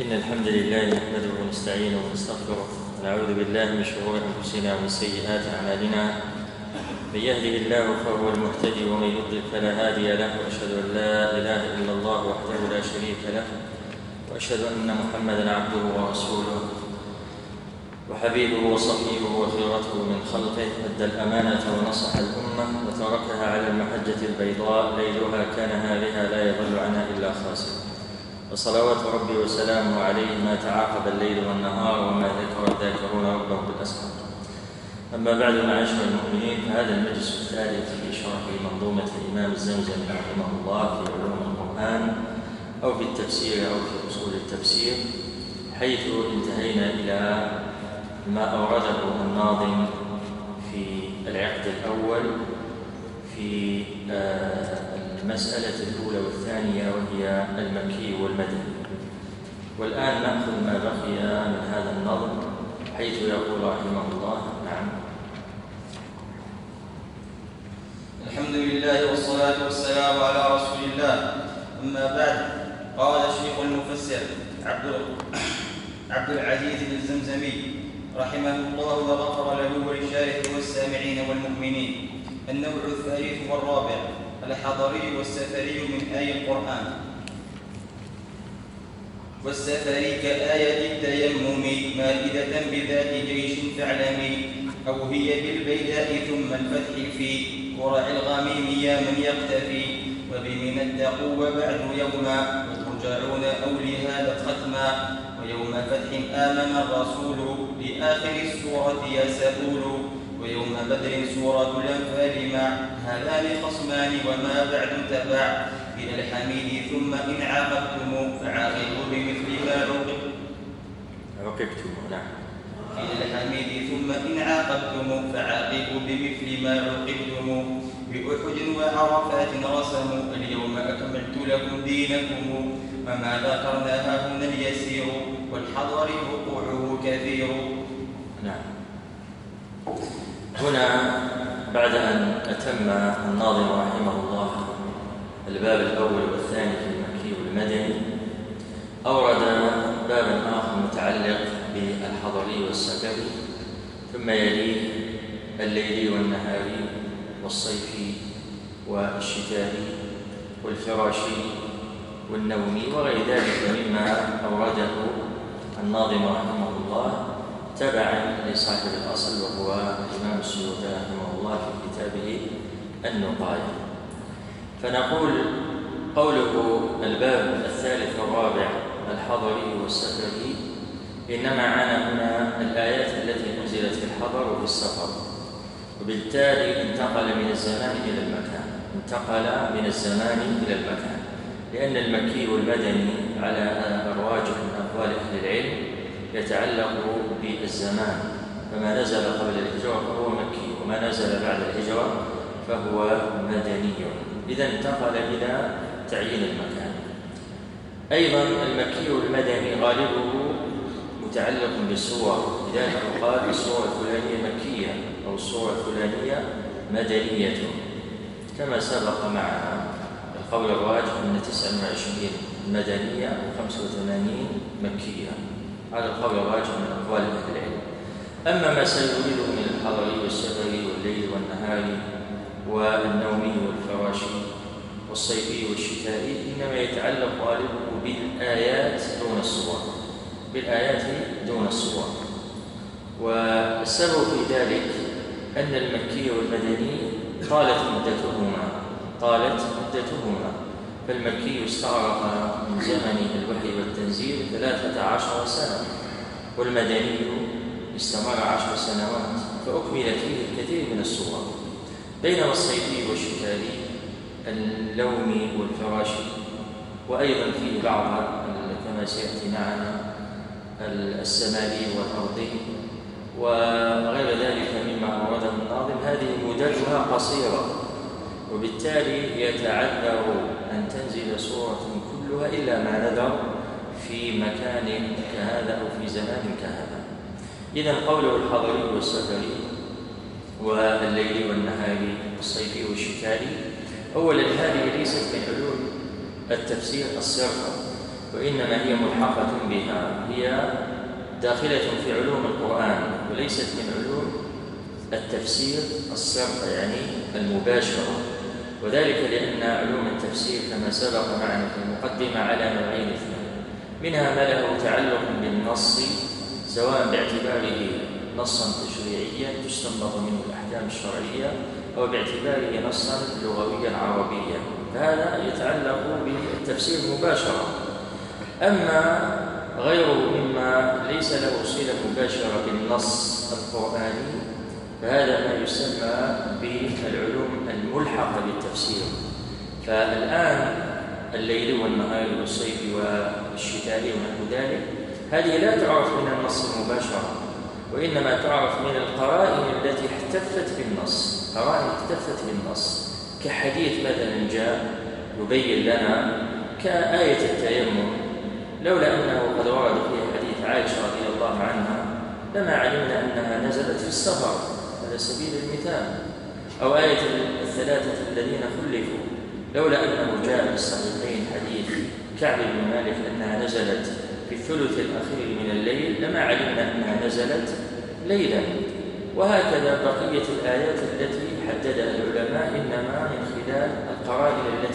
إن الحمد لله نحمده ونستعينه ونستغفره ونعوذ بالله من شرور أنفسنا ومن سيئات أعمالنا. من يهده الله فهو المهتدي ومن يضلل فلا هادي له، وأشهد أن لا إله إلا الله وحده لا شريك له، وأشهد أن محمدًا عبده ورسوله وحبيبه وصفيه وخيرته من خلقه، أدى الأمانة ونصح الأمة وتركها على المحجة البيضاء ليلها كنهارها لا يضل عنها إلا خاسر. وصلوات ربي وسلامه عليه ما تعاقب الليل والنهار وما ذكر الذاكرون ربهم بالأسحار. أما بعد، معاشر المؤمنين، فهذا المجلس الثالث في شرح منظومة الإمام الزمزمي رحمه الله في علوم القرآن أو في التفسير أو في أصول التفسير، حيث انتهينا إلى ما أورده الناظم في العقد الأول في المسألة الأولى والثانية، وهي المكي والمدني. والآن نأخذ ما بقي من هذا النظم، حيث يقول رحمه الله: نعم. الحمد لله والصلاة والسلام على رسول الله. أما بعد، قال الشيخ المفسر عبد العزيز الزمزمي رحمه الله وغفر له ولشارحه والسامعين والمؤمنين: النوع الثالث والرابع الحضري والسفري من آي القرآن. والسفري كآية التيمم مائدة بذات جيش فاعلمي، أو هي بالبيداء ثم الفتح في قرع الغميم يا من يقتفي، وبمن اتقوا وبعد يوما وترجعون أو لهذا ختما، ويوم فتح آمن الرسول لآخر السورة يسأول، ويوم بدر سورة الأنفال مع هذان خصمان وما بعد تبع إلى الحميد، ثم إن عاقبتم فعاقبوا بمثل ما عوقبتم. نعم. إلى الحميد ثم إن عاقبتم فعاقبوا بمثل ما عوقبتم، بأحد وعرفات رسموا اليوم أكملت لكم دينكم، وما ذكرناها هنا اليسير والحضر وقوعه كثير. نعم. هنا بعد أن أتم الناظم رحمه الله الباب الأول والثاني في المكي والمدني، أورد بابا آخر متعلق بالحضري والسفري، ثم يليه الليلي والنهاري والصيفي والشتائي والفراشي والنومي وغير ذلك مما أورده الناظم رحمه الله تبعا لصاحب الأصل، وهو الإمام السيوطي رحمه الله في كتابه النقاية. فنقول قوله الباب الثالث والرابع الحضري والسفري إنما عانى هنا الآيات التي نزلت في الحضر وفي السفر، وبالتالي انتقل من الزمان إلى المكان، لأن المكي والمدني على الراجح من أقوال أهل العلم يتعلق بالزمان، فما نزل قبل الهجرة فهو مكي، وما نزل بعد الهجرة فهو مدني. إذا انتقل إلى تعيين المكان. أيضا المكي والمدني غالبه متعلق بالسور، لذلك يقال السورة الفلانية مكية أو السورة الفلانية مدنية، كما سبق معنا القول الراجح أن 29 مدنية و85 مكية، على القول الراجح من أقوال أهل العلم. أما ما سيريده من الحضري والسفري والليل والنهار والنومي والفراشي والصيفي والشتائي إنما يتعلق غالبه بالآيات دون الصور. والسبب في ذلك أن المكي والمدني طالت مدتهما، فالمكي استغرق من زمن الوحي والتنزيل 13 سنة، والمدني استمر 10 سنوات، فأكمل فيه الكثير من السور. بينما الصيفي والشتائي اللومي والفراشي، وأيضا فيه بعض كما سيأتي معنا السمالي والأرضي وغير ذلك مما أورده الناظم، هذه مدتها قصيرة، وبالتالي يتعذر أن تنزل سورة كلها إلا ما نذر في مكان كهذا أو في زمان كهذا. إذن قوله الحضري والسفري والليل والنهار والصيفي والشتائي، أولا هذه ليست من علوم التفسير الصرفة، وإنما هي ملحقة بها، هي داخلة في علوم القرآن وليست من علوم التفسير الصرف يعني المباشرة، وذلك لأن علوم التفسير كما سبق معنا في المقدمة على نوعين اثنين، منها ما له تعلق بالنص سواء باعتباره نصا تشريعيا تستنبط منه الأحكام الشرعية أو باعتباره نصا لغويا عربيا، فهذا يتعلق بالتفسير مباشرة. أما غيره مما ليس له صلة مباشرة بالنص القرآني فهذا ما يسمى بالعلوم الملحقة بالتفسير. فالآن الليل والنهار والصيف والشتاء ونحو ذلك هذه لا تعرف من النص مباشرة، وإنما تعرف من القرائن التي احتفت بالنص، قرائن احتفت بالنص كحديث مثلا جاء يبين لنا كآية التيمم، لولا أنه قد ورد فيها حديث عائشة رضي الله عنها لما علمنا أنها نزلت في السفر على سبيل المثال، أو آية الثلاثة الذين خلفوا لولا أنه جاء في الصحيحين حديث كعب بن مالك أنها نزلت في الثلث الأخير من الليل لما علمنا أنها نزلت ليلا. وهكذا بقية الآيات التي حددها العلماء إنما من خلال القرائن التي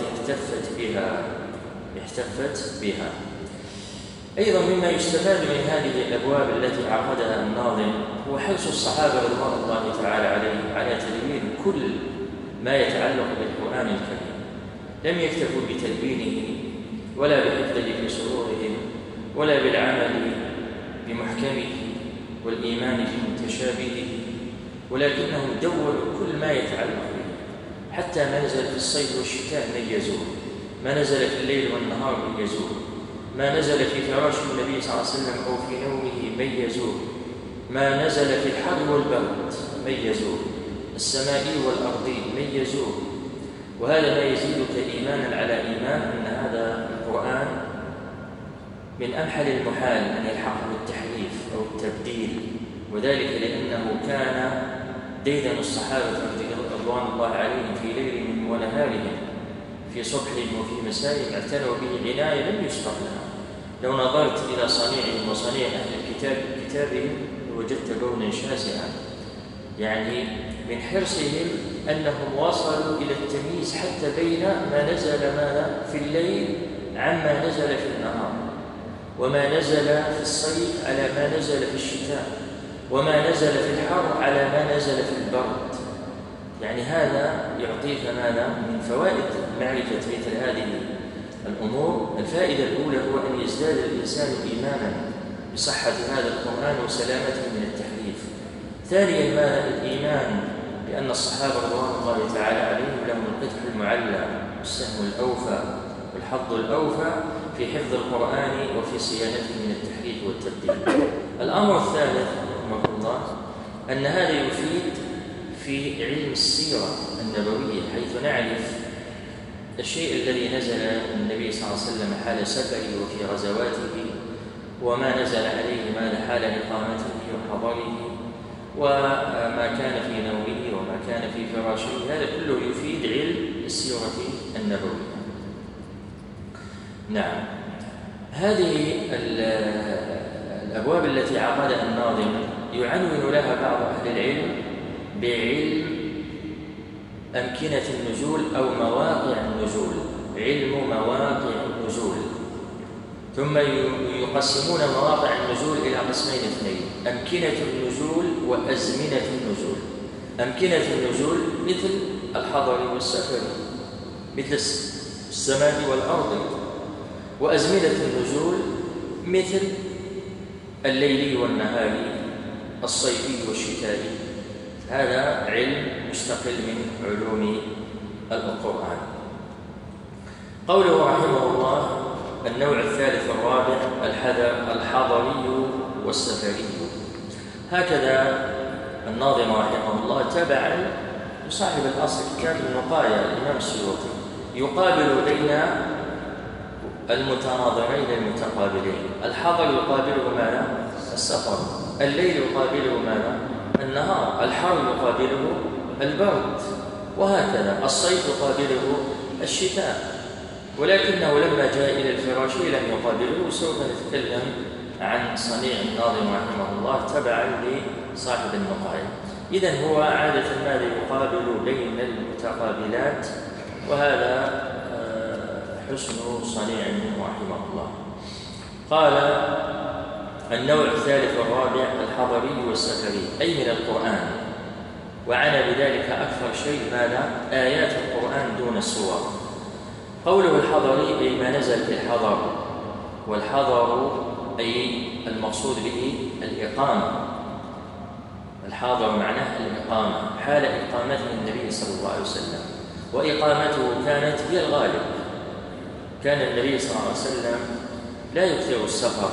احتفت بها. أيضا مما يستفاد من هذه الأبواب التي عقدها الناظم هو حرص الصحابة رضوان الله تعالى عليهم على تدوين كل ما يتعلق بالقرآن الكريم، لم يكتفوا بتدوينه ولا بحفظه في صدورهم ولا بالعمل بمحكمه والإيمان بمتشابهه، ولكنهم دوروا كل ما يتعلق به، حتى ما نزل في الصيف والشتاء ميزوه، ما نزل في الليل والنهار ميزوه، ما نزل في فراش النبي صلى الله عليه وسلم أو في نومه ميزوه، ما نزل في الحر والبرد ميزوه، السمائي والأرضي ميزوه. وهذا ما يزيدك إيمانا على إيمان أن هذا القرآن من أمحل المحال أن يلحقه التحريف أو التبديل، وذلك لأنه كان ديدن الصحابة رضوان الله عليهم في ليلهم ونهارهم، في صبحهم وفي مسائهم اعتنوا به عناية لم يسبق لها. لو نظرت إلى صنيعهم وصنيع أهل كتابهم وجدت كونا شاسعا، يعني من حرصهم أنهم وصلوا إلى التمييز حتى بين ما نزل في الليل عما نزل في النهار، وما نزل في الصيف على ما نزل في الشتاء، وما نزل في الحر على ما نزل في البرد. يعني هذا يعطيك ماذا من فوائد معرفة مثل هذه الأمور. الفائدة الأولى هو أن يزداد الإنسان إيمانا بصحة هذا القرآن وسلامته من التحريف. ثانيا ما الإيمان بأن الصحابة رضوان الله تعالى عليهم لهم القدح المعلى والسهم الأوفى والحظ الأوفى في حفظ القرآن وفي صيانته من التحريف والتبديل. الأمر الثالث رحمه الله أن هذا يفيد في علم السيرة النبوية، حيث نعرف الشيء الذي نزل النبي صلى الله عليه وسلم حال سفره وفي غزواته، وما نزل عليه ماذا حال إقامته وحضره، وما كان في نومه وما كان في فراشه. هذا كله يفيد علم السيرة النبوية. نعم، هذه الأبواب التي عقدها الناظم يعنون لها بعض أهل العلم بعلم أمكنة النزول أو مواقع النزول، علم مواقع النزول. ثم يقسمون مواقع النزول إلى قسمين اثنين: أمكنة النزول وأزمنة النزول. أمكنة النزول مثل الحضر والسفر، مثل السماء والأرض. وأزمنة النزول مثل الليل والنهار، الصيفي والشتائي. هذا علم مستقل من علوم القرآن. قوله رحمه الله: النوع الثالث والرابع الحضري والسفري. هكذا الناظم رحمه الله تبعا لصاحب الأصل كتاب النقايا الإمام السيوطي يقابل بين المتناظرين المتقابلين. الحضر يقابله ماذا؟ السفر. الليل يقابله ماذا؟ النهار. الحر يقابله البرد، وهكذا الصيف يقابله الشتاء. ولكنه لما جاء إلى الفراشي لم يقابله. سوف نتكلم عن صنيع الناظم رحمه الله تبعا لصاحب النقايا. إذن هو عادة ماذا يقابل بين المتقابلات، وهذا حسن صنيع منه رحمه الله. قال: النوع الثالث والرابع الحضري والسفري، أي من القرآن، وعنى بذلك أكثر شيء ماذا؟ آيات القرآن دون السور. قوله الحضري أي ما نزل في الحضر، والحضر أي المقصود به الإقامة. الحاضر معناه الإقامة، حال إقامته النبي صلى الله عليه وسلم، وإقامته كانت هي الغالب. كان النبي صلى الله عليه وسلم لا يكثر السفر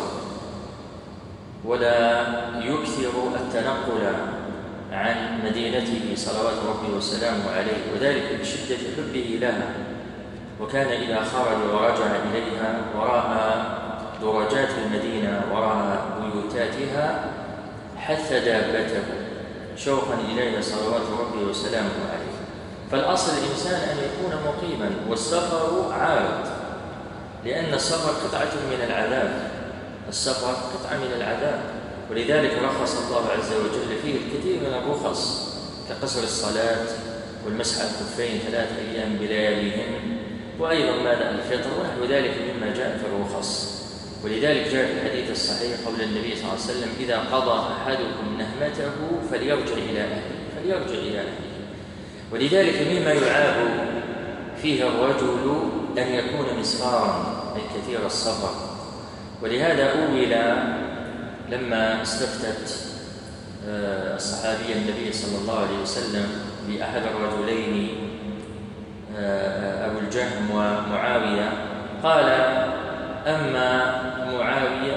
ولا يكثر التنقل عن مدينته صلوات ربي وسلامه عليه، وذلك بشدة حبه لها. وكان إذا خرج ورجع إليها ورأى درجات المدينة ورأى بيوتاتها حث دابته شوقا إليها صلوات ربي وسلامه عليه. فالأصل الإنسان أن يكون مقيما، والسفر عارض، لأن السفر قطعة من العذاب. السفر قطعة من العذاب، ولذلك رخص الله عز وجل فيه الكثير من الرخص، كقصر الصلاة والمسح على الخفين 3 أيام بلياليهن، وأيضا ماذا؟ الفطر ونحو ذلك مما جاء في الرخص. ولذلك جاء في الحديث الصحيح قول النبي صلى الله عليه وسلم: إذا قضى أحدكم نهمته فليرجع إلى أهله. ولذلك مما يعاب فيه الرجل أن يكون مسفارا، أي كثير السفر. ولهذا أول لما استفتت الصحابي النبي صلى الله عليه وسلم بأحد الرجلين أبو الجهم ومعاوية، قال: أما معاوية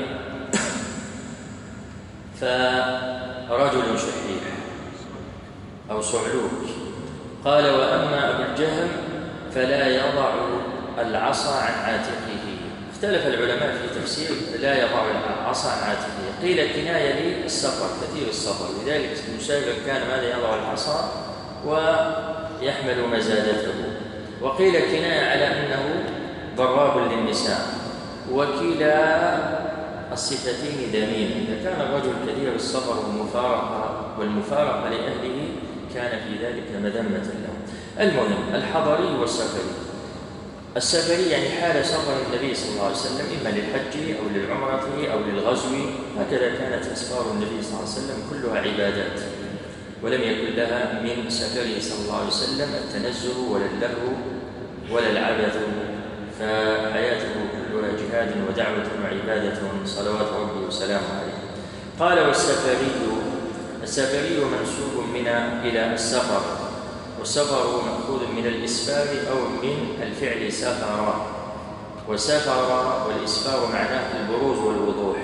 فرجل شحيح أو صعلوك، قال: وأما أبو الجهم فلا يضع العصا عن عاتقه. اختلف العلماء في تفسير لا يضع العصا عن عاتقه، قيل كناية للسفر، كثير السفر، لذلك المسافر كان ماذا؟ يضع العصا ويحمل مزادته. وقيل كناية على أنه ضراب للنساء، وكلا الصفتين ذميم. إذا كان الرجل كثير السفر والمفارقة لأهله كان في ذلك مذمة له. المهم الحضري والسفري. السفري يعني حال سفر النبي صلى الله عليه وسلم إما للحج أو للعمرة أو للغزو، هكذا كانت أسفار النبي صلى الله عليه وسلم كلها عبادات، ولم يكن لها من سفره صلى الله عليه وسلم التنزه ولا اللهو ولا العبث، فحياته كلها جهاد ودعوة وعبادة صلوات ربي وسلامه عليه. قال: السفري منسوب إلى السفر، والسفر مأخوذ من الإسفار أو من الفعل سفر، وسفر والإسفار معناه البروز والوضوح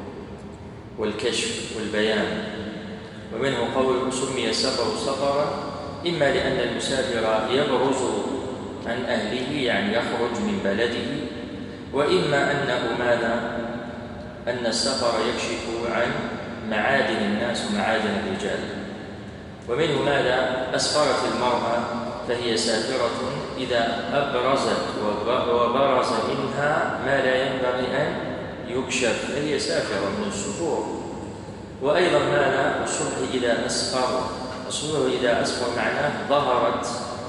والكشف والبيان. ومنه قول: سمي السفر سفرا، إما لأن المسافر يبرز عن أهله يعني يخرج من بلده، وإما أنه ماذا؟ أن السفر يكشف عن معادن الناس ومعادن الرجال. ومنه ماذا؟ أسفرت المرأة فهي سافرة إذا أبرزت وبرز منها ما لا ينبغي أن يكشف، فهي سافرة من السفور. وأيضا ماذا؟ الصبح إذا أسفر، الصبح إذا أسفر معناه ظهرت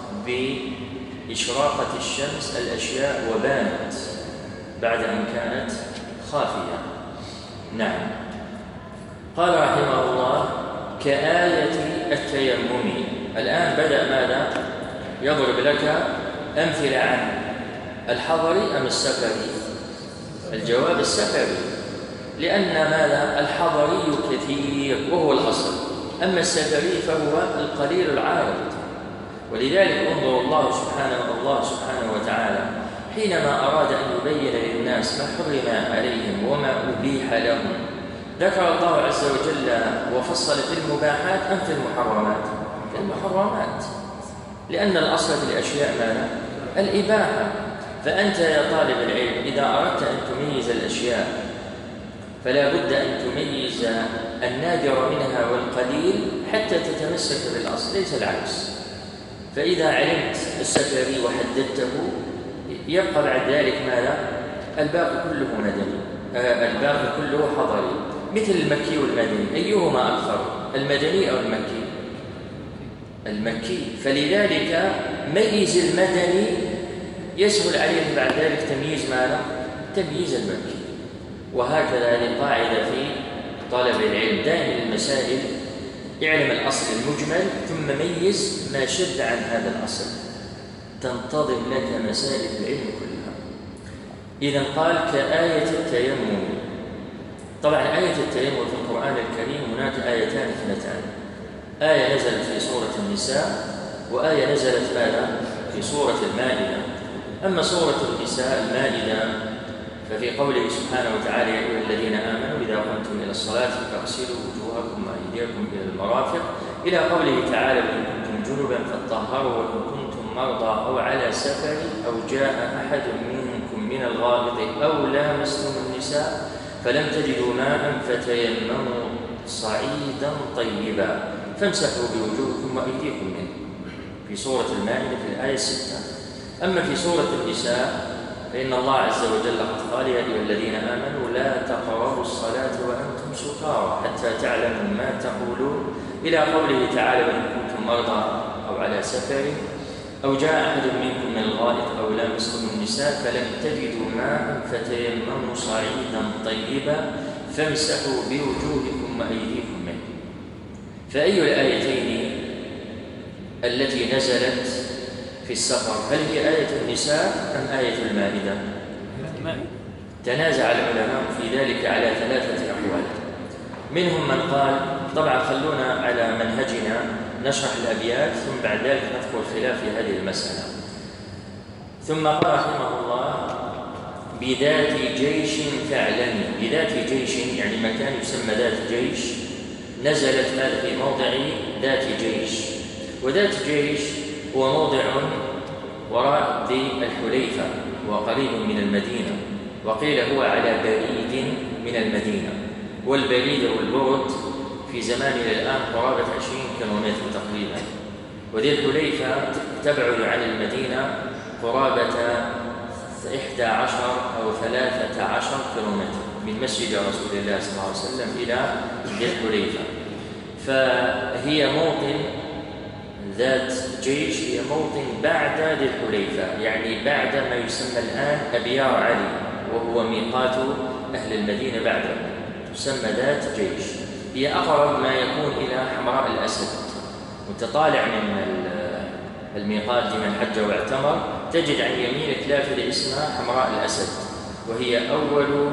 بإشراقة الشمس الأشياء وبانت بعد أن كانت خافية. نعم. قال رحمه الله: كآية التيمم. الآن بدأ ماذا؟ يضرب لك أمثلة عن الحضري أم السفري؟ الجواب السفري، لأن ماذا؟ الحضري كثير وهو الأصل، أما السفري فهو القليل العارض. ولذلك انظر الله سبحانه وتعالى حينما أراد أن يبين للناس ما حرم عليهم وما أبيح لهم، ذكر الله عز وجل وفصل في المباحات أم في المحرمات؟ في المحرمات، لأن الأصل في الأشياء ماذا؟ الإباحة. فأنت يا طالب العلم إذا أردت أن تميز الأشياء فلا بد أن تميز النادر منها والقليل حتى تتمسك بالأصل، ليس العكس. فإذا علمت السفري وحددته يبقى بعد ذلك ماذا؟ الباقي كله مدني، الباقي كله حضري، مثل المكي والمدني. أيهما أكثر، المدني أو المكي؟ المكي. فلذلك ميز المدني يسهل عليه بعد ذلك تمييز ماذا؟ تمييز المكي. وهكذا هذه قاعدة في طلب العلم، دائما المسائل اعلم الأصل المجمل ثم ميز ما شد عن هذا الأصل، تنتظم لك مسائل العلم كلها. إذن قال كآية التيمم. طبعا آية التيمم في القرآن الكريم هناك آيتان اثنتان، آية نزلت في سورة النساء وآية نزلت ماذا؟ في سورة المائدة. أما سورة النساء المائدة ففي قوله سبحانه وتعالى: يا أيها الذين آمنوا إذا قمتم إلى الصلاة فاغسلوا وجوهكم وأيديكم إلى المرافق، إلى قوله تعالى: وإن كنتم جنبا فاطهروا وإن كنتم مرضى أو على سفر أو جاء أحد منكم من الغائط أو لامستم النساء فلم تجدوا ماء فتيمموا صعيدا طيبا فامسحوا بوجوهكم وأيديكم منه، في سورة المائدة في الآية 6. أما في سورة النساء فإن الله عز وجل قد قال: يا أيها الذين آمنوا لا تقربوا الصلاة وأنتم سكارى حتى تعلموا ما تقولون، إلى قوله تعالى: وإن كنتم مرضى أو على سفر أو جاء أحد منكم من الغائط أو لامستم النساء فلم تجدوا ماء فتيمموا صعيدا طيبا فامسحوا بوجوهكم وأيديكم منه. فأي الآيتين التي نزلت في السفر، هل هي آية النساء أم آية المائدة؟ تنازع العلماء في ذلك على 3 أقوال. منهم من قال، طبعا خلونا على منهجنا نشرح الأبيات ثم بعد ذلك نذكر خلاف في هذه المسألة. ثم قال رحمه الله: بذات جيش فاعلمي. بذات جيش يعني مكان يسمى ذات جيش، نزلت ماذا في موضع ذات جيش. وذات جيش هو موضع وراء ذي الحليفة وقريب من المدينة، وقيل هو على بريد من المدينة، والبريد والبرد في زماننا الآن قرابة 20 كيلومتر تقريبا. وذي الحليفة تبعد عن المدينة قرابة 11 أو 13 كيلومتر من مسجد رسول الله صلى الله عليه وسلم إلى ذي الحليفة. فهي موطن ذات جيش، هي موطن بعد ذي الحليفة، يعني بعد ما يسمى الآن أبيار علي وهو ميقات أهل المدينة بعده، تسمى ذات جيش. هي أقرب ما يكون إلى حمراء الأسد، وتطالع من الميقات لمن حج واعتمر تجد عن يمينك لافذة اسمها حمراء الأسد، وهي أول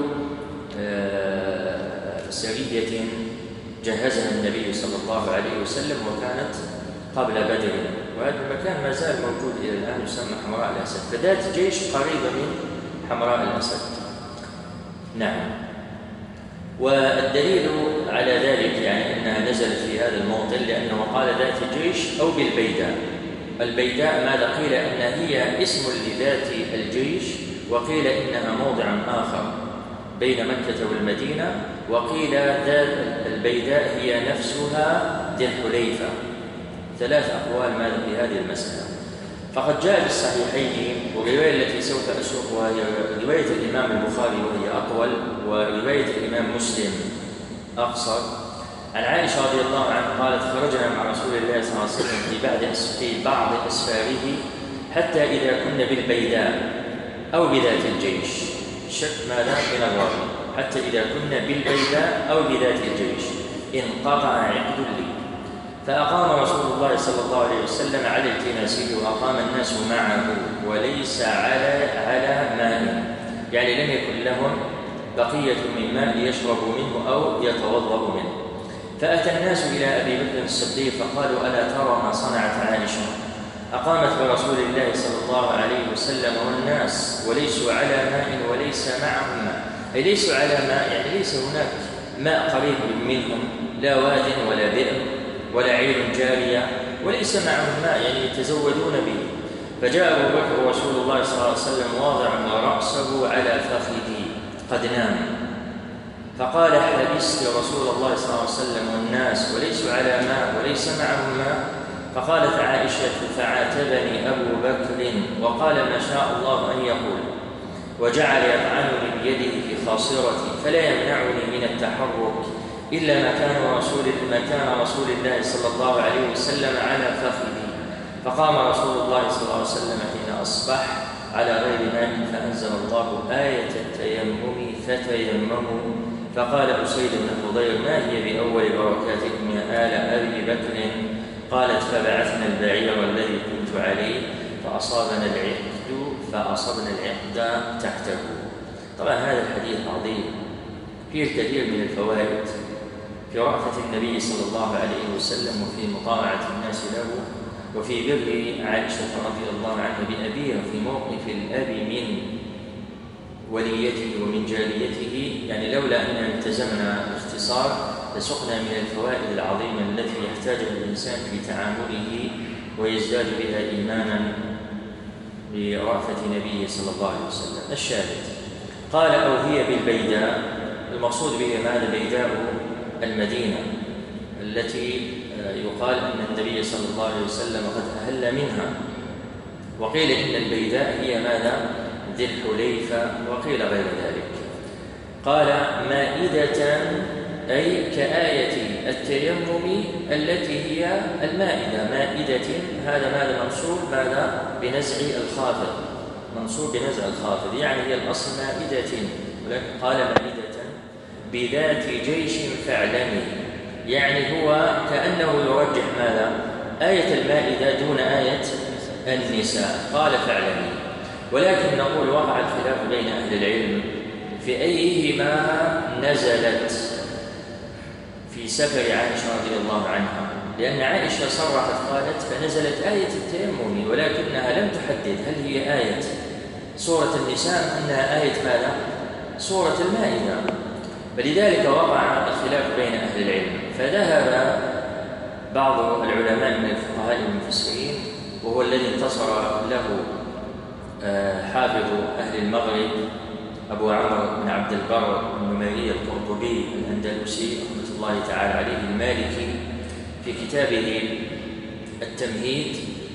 سرية جهزها النبي صلى الله عليه وسلم، وكانت قبل بدر، وهذا المكان ما زال موجود إلى الآن يسمى حمراء الأسد. فذات جيش قريبة من حمراء الأسد. نعم. والدليل على ذلك يعني أنها نزلت في هذا الموطن لأنه قال ذات جيش أو بالبيداء. البيداء ماذا قيل أنها هي اسم لذات الجيش، وقيل إنها موضع آخر بين مكة والمدينة، وقيل ذات البيداء هي نفسها ذي الحليفة. 3 أقوال ماذا في هذه المسألة. فقد جاء في الصحيحين، والرواية التي سوف أسوقها هي رواية الإمام البخاري وهي أطول، ورواية الإمام مسلم أقصر، عن عائشة رضي الله عنها قالت: خرجنا مع رسول الله صلى الله عليه وسلم في بعض أسفاره حتى إذا كنا بالبيداء أو بذات الجيش، شك ماذا من الراوي، حتى إذا كنا بالبيداء أو بذات الجيش انقطع عقد لي، فأقام رسول الله صلى الله عليه وسلم على التماسه وأقام الناس معه وليس على ماء، يعني لم يكن لهم بقية من ماء يشربوا منه أو يتوضأ منه. فأتى الناس إلى أبي بكر الصديق فقالوا: ألا ترى ما صنعت عائشة؟ أقامت برسول الله صلى الله عليه وسلم والناس وليسوا على ماء وليس معهم ماء، أي ليسوا على ماء يعني ليس هناك ماء قريب منهم، لا واد ولا بئر ولا عير جارية، وليس معهم ماء يعني يتزودون به. فجاء أبو بكر رسول الله صلى الله عليه وسلم واضعا رأسه على فخذه قد نام، فقال: حبست رسول الله صلى الله عليه وسلم والناس وليسوا على ماء وليس معهم ماء؟ فقالت عائشة: فعاتبني أبو بكر وقال ما شاء الله أن يقول، وجعل يطعنني بيده في خاصرتي فلا يمنعني من التحرك إلا ما كان رسول الله صلى الله عليه وسلم على فخذي. فقام رسول الله صلى الله عليه وسلم حين أصبح على غير ماء فأنزل الله آية التيمم فتيمموا. فقال أسيد بن الخضير: ما هي بأول بركاتكم يا آل أبي بكر؟ قالت: فبعثنا البعير الذي كنت عليه فأصبنا العقد تحته. طبعا هذا الحديث عظيم فيه الكثير من الفوائد في رأفة النبي صلى الله عليه وسلم وفي مطاوعة الناس له وفي بر عائشة رضي الله عنها بأبيها في موقف الأب من وليته ومن جاريته. يعني لولا أن التزمنا الاختصار لسقنا من الفوائد العظيمة التي يحتاجها الإنسان في تعامله ويزداد بها إيمانا برأفة نبيه صلى الله عليه وسلم. الشاهد قال: أو هي بالبيداء، المقصود به ماذا؟ بيداء المدينة التي يقال أن النبي صلى الله عليه وسلم قد أهل منها، وقيل إن البيداء هي ماذا؟ ذي الحليفة، وقيل غير ذلك. قال: مائدة أي كآية التيمم التي هي المائدة. مائدة هذا ماذا منصوب؟ ماذا؟ بنزع الخافض، منصوب بنزع الخافض، يعني هي الأصل مائدة، ولكن قال مائدة بذات جيش فاعلمي، يعني هو كأنه يرجح ماذا؟ آية المائدة دون آية النساء. قال فاعلمي. ولكن نقول وقع الخلاف بين أهل العلم في أيهما نزلت في سفر عائشة رضي الله عنها، لأن عائشة صرحت قالت: فنزلت آية التيمم، ولكنها لم تحدد هل هي آية سورة النساء أنها آية ماذا؟ سورة المائدة. فلذلك وقع الخلاف بين أهل العلم، فذهب بعض العلماء من الفقهاء المفسرين، وهو الذي انتصر له حافظ أهل المغرب أبو عمرو بن عبد البر النميري القرطبي الأندلسي رحمة الله تعالى عليه المالكي في كتابه التمهيد،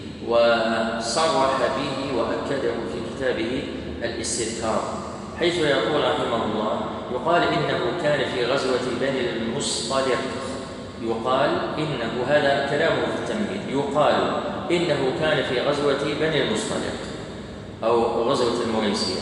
وصرح به وأكده في كتابه الاستذكار، حيث يقول رحمه الله: يقال إنه كان في غزوة بني المصطلق، يقال إنه، هذا كلامه في التمهيد، يقال إنه كان في غزوة بني المصطلق أو غزوة المريسية،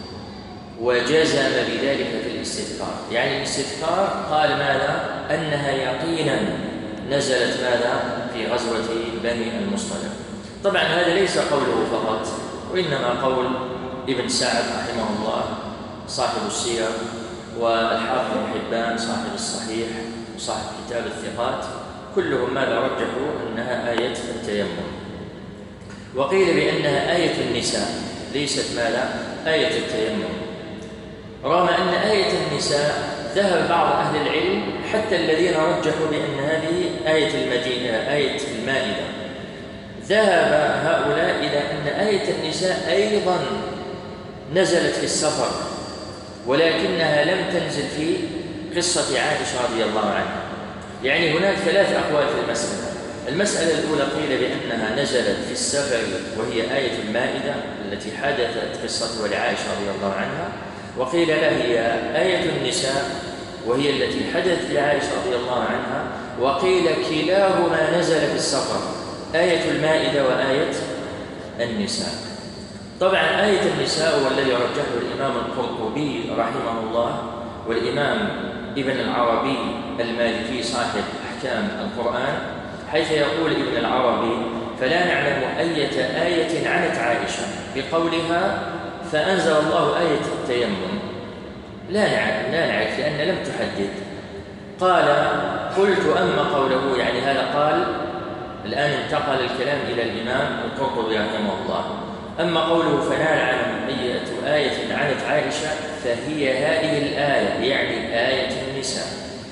وجزم بذلك في الاستذكار. يعني الاستذكار قال ماذا؟ أنها يقينا نزلت ماذا؟ في غزوة بني المصطلق. طبعا هذا ليس قوله فقط، وإنما قول ابن سعد رحمه الله صاحب السير، والحافظ بن حبان صاحب الصحيح وصاحب كتاب الثقات، كلهم ماذا رجحوا أنها آية التيمم. وقيل بأنها آية النساء ليست ماذا؟ آية التيمم، رغم أن آية النساء ذهب بعض أهل العلم حتى الذين رجحوا بأن هذه آية المدينة آية المائدة، ذهب هؤلاء إلى أن آية النساء أيضا نزلت في السفر، ولكنها لم تنزل في قصة عائشة رضي الله عنها. يعني هناك ثلاث أقوال في المسألة. المسألة الأولى قيل بأنها نزلت في السفر وهي آية المائدة التي حدثت قصتها لعائشة رضي الله عنها، وقيل لا، هي آية النساء وهي التي حدثت لعائشة رضي الله عنها، وقيل كلاهما نزل في السفر، آية المائدة وآية النساء. طبعا آية النساء والذي رجحه الإمام القرطبي رحمه الله والإمام ابن العربي المالكي صاحب أحكام القرآن، حيث يقول ابن العربي: فلا نعلم أية آية عنت عائشة بقولها فأنزل الله آية التيمم، لا نعرف لأن لم تحدد. قال: قلت أما قوله، يعني هذا قال، الآن انتقل الكلام إلى الإمام القرطبي رحمه الله، أما قوله فلا نعلم أية آية عنت عائشة فهي هذه الآية، يعني آية النساء،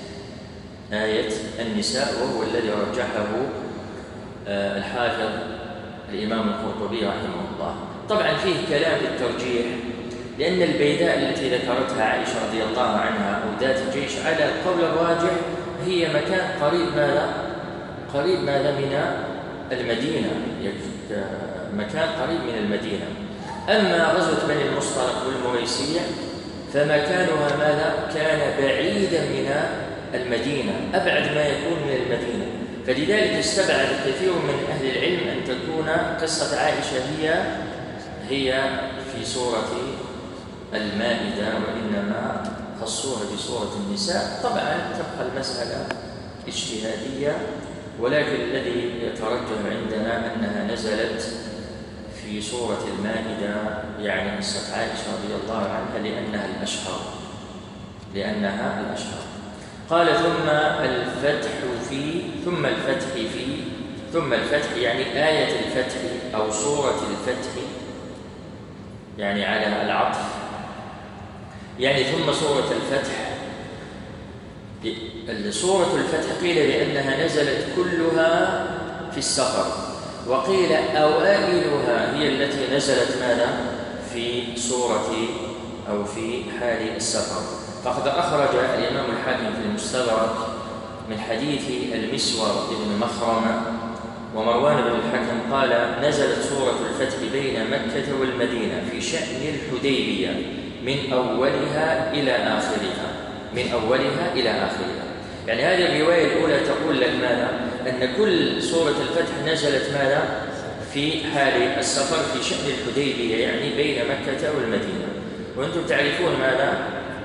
آية النساء، وهو الذي رجحه الحافظ الإمام القرطبي رحمه الله. طبعا فيه كلام في الترجيح، لأن البيداء التي ذكرتها عائشة رضي الله عنها أو ذات الجيش على القول الراجح هي مكان قريب ماذا من المدينة، مكان قريب من المدينة. أما غزوة بني المصطلق والمريسية فمكانها ماذا؟ كان بعيدا من المدينة، أبعد ما يكون من المدينة، فلذلك استبعد كثير من أهل العلم أن تكون قصة عائشة هي في سورة المائدة، وإنما خصوها بسورة النساء. طبعا تبقى المسألة اجتهادية، ولكن الذي يترجح عندنا أنها نزلت في سورة المائدة، يعني قصة عائشة رضي الله عنها، لأنها الأشهر. قال ثم الفتح يعني آية الفتح أو سورة الفتح، يعني على العطف، يعني ثم سورة الفتح. سورة الفتح قيل بأنها نزلت كلها في السفر، وقيل أوائلها هي التي نزلت ماذا؟ في سورة أو في حال السفر. فقد أخرج الإمام الحاكم في المستدرك من حديث المسور بن مخرمة ومروان بن الحكم قال: نزلت سورة الفتح بين مكة والمدينة في شأن الحديبية من أولها إلى آخرها. يعني هذه الرواية الأولى تقول لك ماذا؟ أن كل سورة الفتح نزلت ماذا؟ في حال السفر في شأن الحديبية، يعني بين مكة والمدينة. وأنتم تعرفون ماذا؟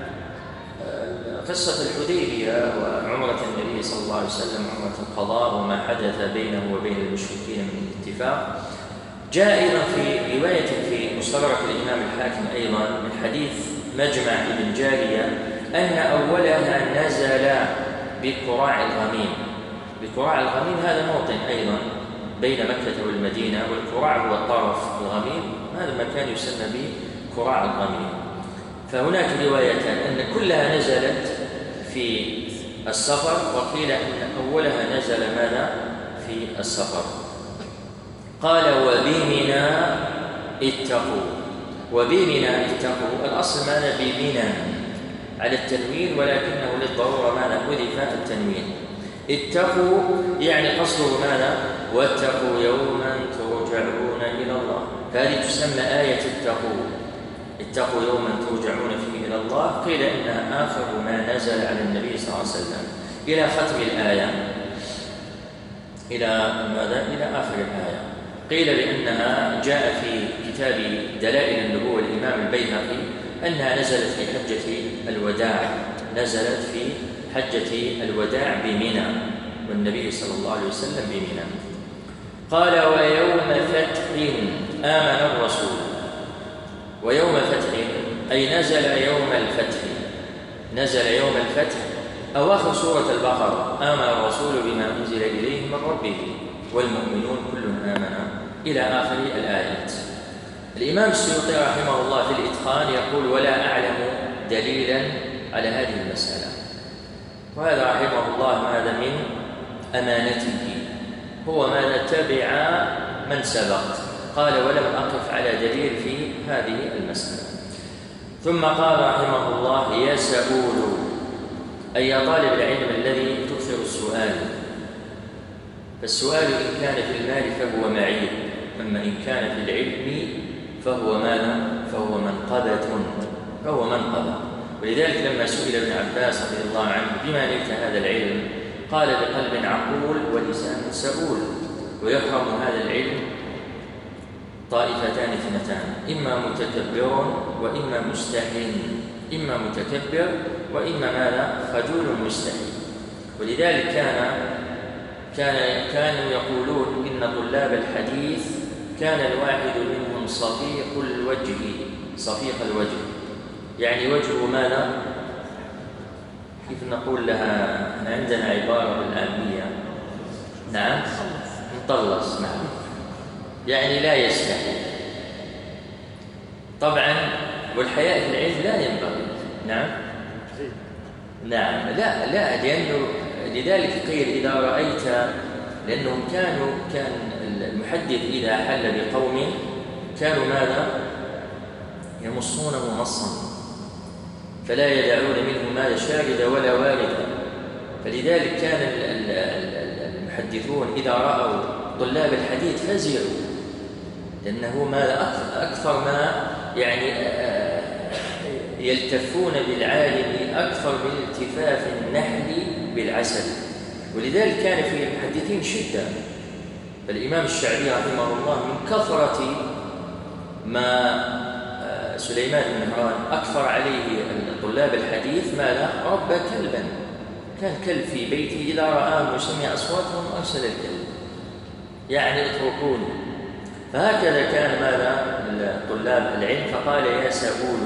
قصة الحديبية وعمرة النبي صلى الله عليه وسلم، عمرة القضاء، وما حدث بينه وبين المشركين من اتفاق. جاء أيضا في رواية في مستدرك الإمام الحاكم أيضا من حديث مجمع بن جارية أن أولها نزل بقراع الغميم. بقراع الغميم هذا موطن أيضا بين مكة والمدينة، والقراع هو الطرف، الغميم هذا المكان يسمى بقراع الغميم. فهناك روايتان أن كلها نزلت في السفر، وقيل أن أولها نزل ماذا؟ في السفر. قال: وبمنى اتقوا. الأصل ماذا؟ بمنى على التنوين، ولكنه للضرورة ماذا؟ حذف التنوين. اتقوا يعني قصده ماذا؟ واتقوا يوما ترجعون إلى الله. فهذه تسمى آية اتقوا يوما ترجعون فيه إلى الله. قيل إنها آخر ما نزل على النبي صلى الله عليه وسلم إلى ختم الآية، إلى آخر الآية. قيل بأنها جاء في كتاب دلائل النبوة الإمام البيهقي أنها نزلت في حجة الوداع بمنى، والنبي صلى الله عليه وسلم بمنى. قال: ويوم فتح آمن الرسول. ويوم فتح أي نزل يوم الفتح أواخر سورة البقرة: آمن الرسول بما أنزل إليه من ربه والمؤمنون كل آمن إلى آخر الآيات. الإمام السيوطي رحمه الله في الإتقان يقول: ولا أعلم دليلا على هذه المسألة. وهذا رحمه الله ماذا من أمانته، هو ماذا؟ تبع من سبق. قال: ولم أقف على دليل في هذه المسألة. ثم قال رحمه الله: يسأول أي يا طالب العلم الذي تكثر السؤال. فالسؤال إن كان في المال فهو معيب، أما إن كان في العلم فهو ماذا؟ فهو منقبة. ولذلك لما سئل ابن عباس رضي الله عنه: بما نلت هذا العلم؟ قال: بقلب عقول ولسان سؤول. ويحرم هذا العلم طائفتان اثنتان: إما متكبر وإما مستحيل، إما متكبر وإما ماذا؟ خجول مستحيل. ولذلك كانوا يقولون إن طلاب الحديث كان الواحد منهم صفيق الوجه، يعني وجهه ماذا؟ كيف نقول لها؟ عندنا عبارة بالعامية، نعم، مطلس، نعم، يعني لا يستحي. طبعا والحياء في العلم لا ينبغي. نعم، لا لذلك قيل إذا رأيت، لأنهم كان المحدث إذا حل بقوم كانوا ماذا؟ يمصونه مصا، فلا يدعون منه ماذا؟ شاردا ولا واردا. فلذلك كان المحدثون إذا رأوا طلاب الحديث فزعوا، لأنه ما أكثر ما يعني يلتفون بالعالم أكثر من التفاف النحل بالعسل، ولذلك كان في المحدثين شدة. فالإمام الشعبي رحمه الله من كثرة ما سليمان بن مهران أكثر عليه طلاب الحديث ماذا؟ ربى كلبا، كان كلب في بيته إذا رآه وسمع أصواتهم أرسل الكلب، يعني اتركوني. فهكذا كان ماذا طلاب العلم. فقال يا سؤول،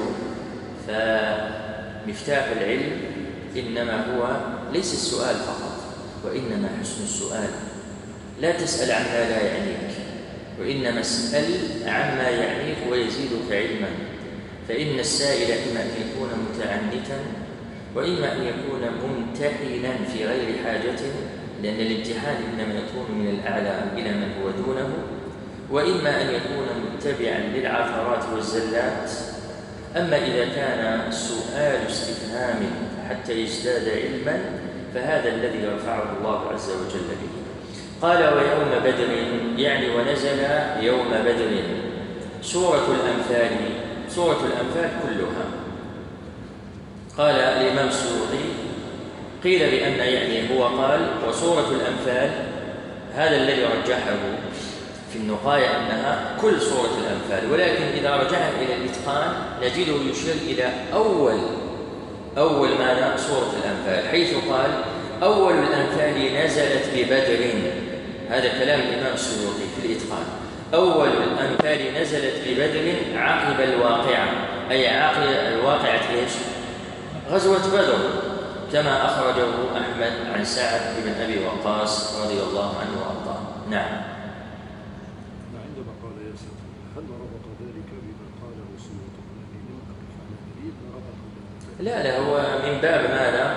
فمفتاح العلم إنما هو ليس السؤال فقط، وإنما حسن السؤال. لا تسأل عما لا يعنيك، وإنما اسأل عما يعنيك ويزيدك علما. فإن السائل إما أن يكون متعنتا، وإما أن يكون ممتحنا في غير حاجة، لأن الامتحان إنما يكون من الأعلى إلى من هو دونه، وإما أن يكون متبعا للعثرات والزلات. أما إذا كان سؤال استفهام حتى يزداد علما فهذا الذي يرفعه الله عز وجل به. قال ويوم بدر، يعني ونزل يوم بدر. سورة الأنفال، سورة الأنفال كلها. قال الإمام السيوطي قيل بأن يعني هو قال وسورة الأنفال، هذا الذي رجحه في النقاية أنها كل سورة الأنفال، ولكن إذا رجعنا إلى الإتقان نجده يشير إلى أول ماذا سورة الأنفال، حيث قال أول الأنفال نزلت ببدر. هذا كلام الإمام السيوطي في الإتقان. أول الأنفال نزلت ببدر عقب الواقعة، أي عقب الواقعة إيش؟ غزوة بدر، كما أخرجه أحمد عن سعد بن أبي وقاص رضي الله عنه وأرضاه. نعم. عندما قال يا سيدي هل ربط ذلك بما قاله السيوطي الذي لم أقف على دليل ربط؟ لا هو من باب ماذا؟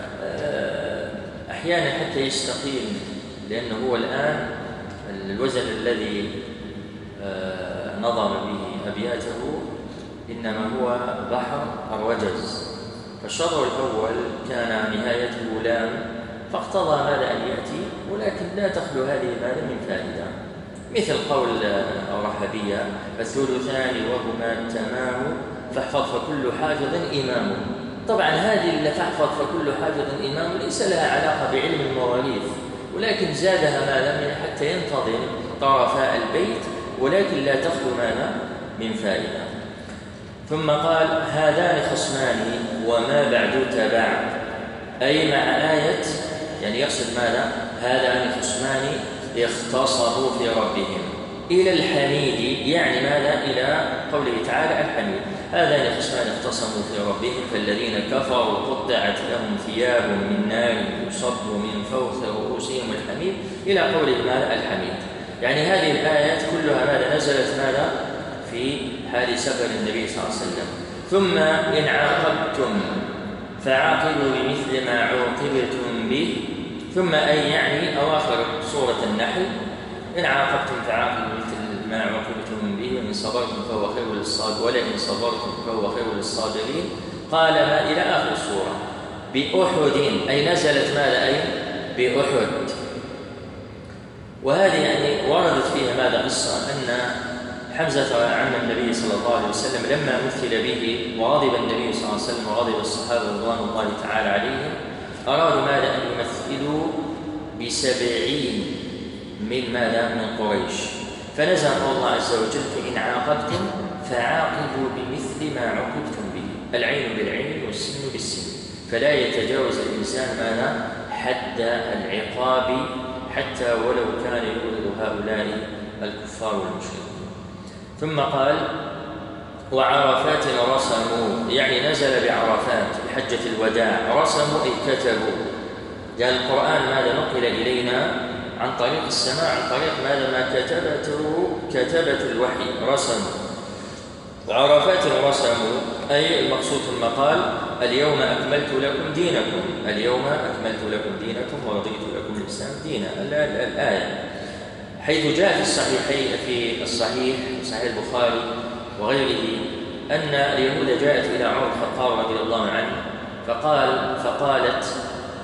أحيانا حتى يستقيم، لأنه هو الآن الوزن الذي نظم به أبياته إنما هو بحر الرجز، فالشطر الأول كان نهايته لام، فاقتضى ماذا أن يأتي، ولكن لا تخلو هذه ماذا من فائدة، مثل قول الرحبية الثلثان وهما التمام فاحفظ فكل حافظ إمام. طبعا هذه فاحفظ فكل حافظ إمام ليس لها علاقة بعلم المواريث، ولكن زادها ماذا حتى ينتظم طرفاء البيت، ولكن لا تخلو ماذا من فائدة. ثم قال هذان خصمان وما بعد تبع، أي مع آية يعني يقصد ماذا؟ هذان خصمان اختصموا في ربهم إلى الحميد، يعني ماذا؟ إلى قوله تعالى الحميد. هذان خصمان اختصموا في ربهم فالذين كفروا قطعت لهم ثياب من نار يصب من فوق رؤوسهم الحميد، إلى قوله ماذا؟ الحميد. يعني هذه الآيات كلها ماذا نزلت ماذا؟ في حال سفر النبي صلى الله عليه وسلم. ثم إن عاقبتم فعاقبوا بمثل ما عوقبتم به، ثم أي يعني أواخر سورة النحل، إن عاقبتم فعاقبوا بمثل ما عوقبتم به وإن صبرتم فهو خير للصابرين ولئن صبرتم فهو خير للصابرين. قال ما إلى آخر السورة. بأحد أي نزلت ماذا؟ أي بأحد. وهذه يعني وردت فيها ماذا قصة أن حمزة عم النبي صلى الله عليه وسلم لما مثل به وغضب النبي صلى الله عليه وسلم وغضب الصحابة رضوان الله تعالى عليهم، أرادوا ماذا؟ أن يمثلوا ب70 من ماذا؟ من قريش. فنزل الله عز وجل فإن عاقبتم فعاقبوا بمثل ما عوقبتم به، العين بالعين والسن بالسن، فلا يتجاوز الإنسان ماذا؟ حد العقاب حتى ولو كان يولد هؤلاء الكفار والمشركين. ثم قال وعرفات رسموا، يعني نزل بعرفات بحجة الوداع، رسموا أي كتبوا. يعني القرآن ماذا نقل إلينا عن طريق السماع، عن طريق ماذا؟ ما كتبت الوحي، رسموا. عرفات رسموا أي المقصود ثم قال اليوم أكملت لكم دينكم، اليوم أكملت لكم دينكم ورضيت لكم الإسلام دينا، الآية. حيث جاء في الصحيحين في الصحيح البخاري وغيره أن اليهود جاءت إلى عمر الخطاب رضي الله عنه فقالت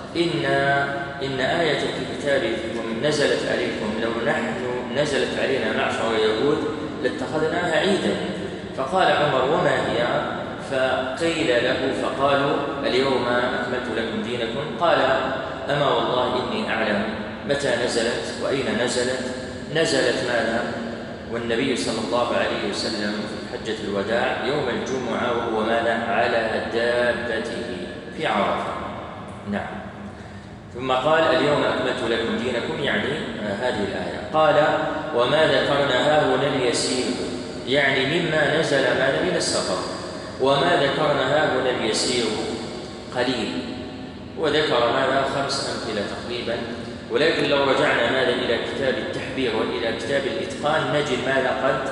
إن آية في كتابكم نزلت عليكم لو نحن نزلت علينا معشر اليهود لاتخذناها عيدا. فقال عمر: وما هي؟ فقيل له فقالوا: اليوم أكملت لكم دينكم. قال: أما والله إني أعلم متى نزلت وأين نزلت. نزلت ماذا؟ والنبي صلى الله عليه وسلم في حجة الوداع يوم الجمعة وهو ماذا؟ على دابته في عرفة. نعم. ثم قال: اليوم أكملت لكم دينكم، يعني هذه الآية. قال: وما ذكرنا هاهنا اليسير، يعني مما نزل ماذا؟ من السفر. وما ذكرنا هاهنا اليسير قليل، وذكر ماذا؟ 5 أمثلة تقريبا. ولكن لو رجعنا ماذا إلى كتاب التحبير وإلى كتاب الإتقان نجد ماذا قد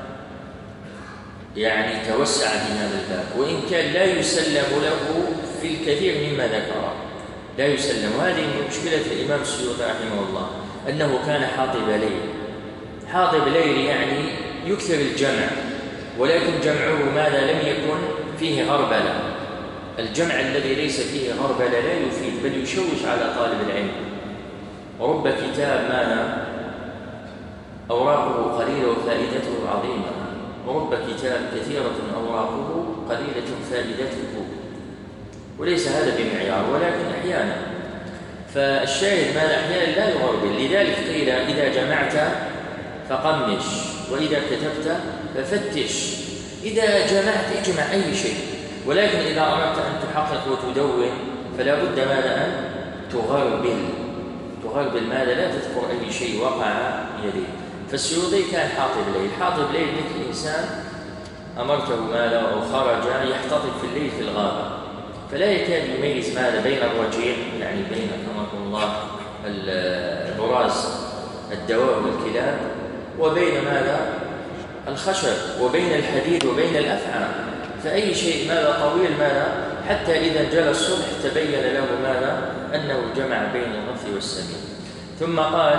يعني توسع في هذا الباب، وإن كان لا يسلم له في الكثير مما ذكر، لا يسلم. وهذه مشكلة الإمام السيوطي رحمه الله، أنه كان حاطب ليل. حاطب ليل يعني يكثر الجمع، ولكن جمعه ماذا؟ لم يكن فيه غربلة. الجمع الذي ليس فيه غربلة لا يفيد بل يشوش على طالب العلم. ورب كتاب ماذا؟ أوراقه قليلة وفائدته عظيمة، ورب كتاب كثيرة أوراقه قليلة فائدته، وليس هذا بمعيار، ولكن أحيانا. فالشاهد ماذا؟ أحيانا لا يغربل. لذلك قيل: إذا جمعت فقمش، وإذا كتبت ففتش. إذا جمعت اجمع أي شيء، ولكن إذا أردت أن تحقق وتدون فلا بد ماذا؟ أن تغربل ماذا؟ لا تذكر أي شيء وقع يديه. فالسيوطي كان حاطب ليل. حاطب ليل مثل إنسان أمرته ماذا أو خرج يحتطب في الليل في الغابة، فلا يكاد يميز ماذا بين الرجيع، يعني بين كما الله البراز الدواب والكلاب، وبين ماذا؟ الخشب، وبين الحديد وبين الأفعى. فأي شيء ماذا طويل ماذا؟ حتى إذا جلى الصبح تبين له ماذا؟ أنه جمع بين الغث والسمين. ثم قال: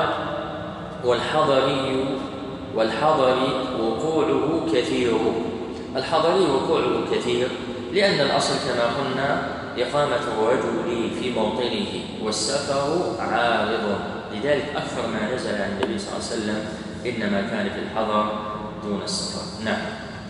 والحضري وقوعه كثير. الحضري وقوعه كثير لأن الأصل كما قلنا إقامة الرجل في موطنه، والسفر عارض. لذلك أكثر ما نزل عن النبي صلى الله عليه وسلم إنما كان في الحضر دون السفر. نعم.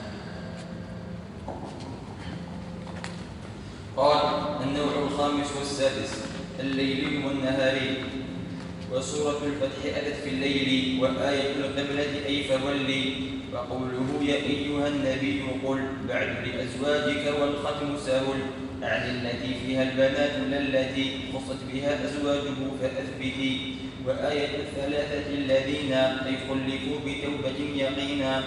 قال: النوع الخامس والسادس الليلي والنهاري. وسورة الفتح أتت في الليل، وآية القبلة أي فولي. وقوله: يا أيها النبي قل بعد لأزواجك والختم سهل، عن التي فيها البنات لا التي خصت بها أزواجه فأثبتي. وآية الثلاثة الذين أي خلفوا بتوبة يقينا.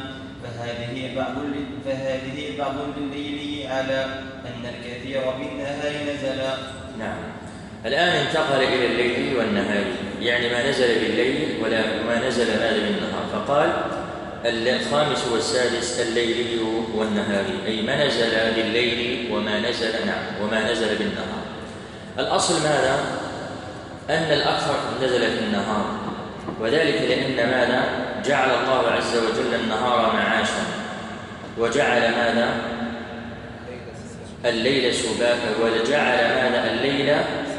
فهذه بعض للليل على أن الكثير بالنهار نزلا. نعم. الآن انتقل إلى الليل والنهار، يعني ما نزل بالليل وما نزل ماذا بالنهار. فقال: الخامس والسادس الليلي والنهاري، أي ما نزل بالليل وما نزل بالنهار. الأصل ماذا؟ أن الأكثر نزل في النهار، وذلك لأن ماذا؟ جعل الله عز وجل النهار معاشا، وجعل ماذا؟ الليل سباتا، وجعل ماذا؟ الليل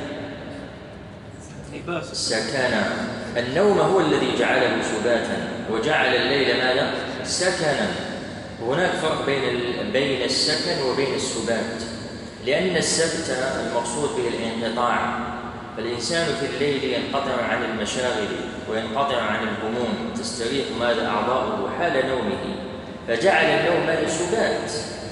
سكنا. النوم هو الذي جعله سباتا، وجعل الليل ماذا؟ سكنا. هناك فرق بين السكن وبين السبات، لأن السبت المقصود به الانقطاع، فالإنسان في الليل ينقطع عن المشاغل وينقطع عن الهموم، تستريح ماذا؟ أعضاؤه حال نومه، فجعل النوم ماذا؟ سبات.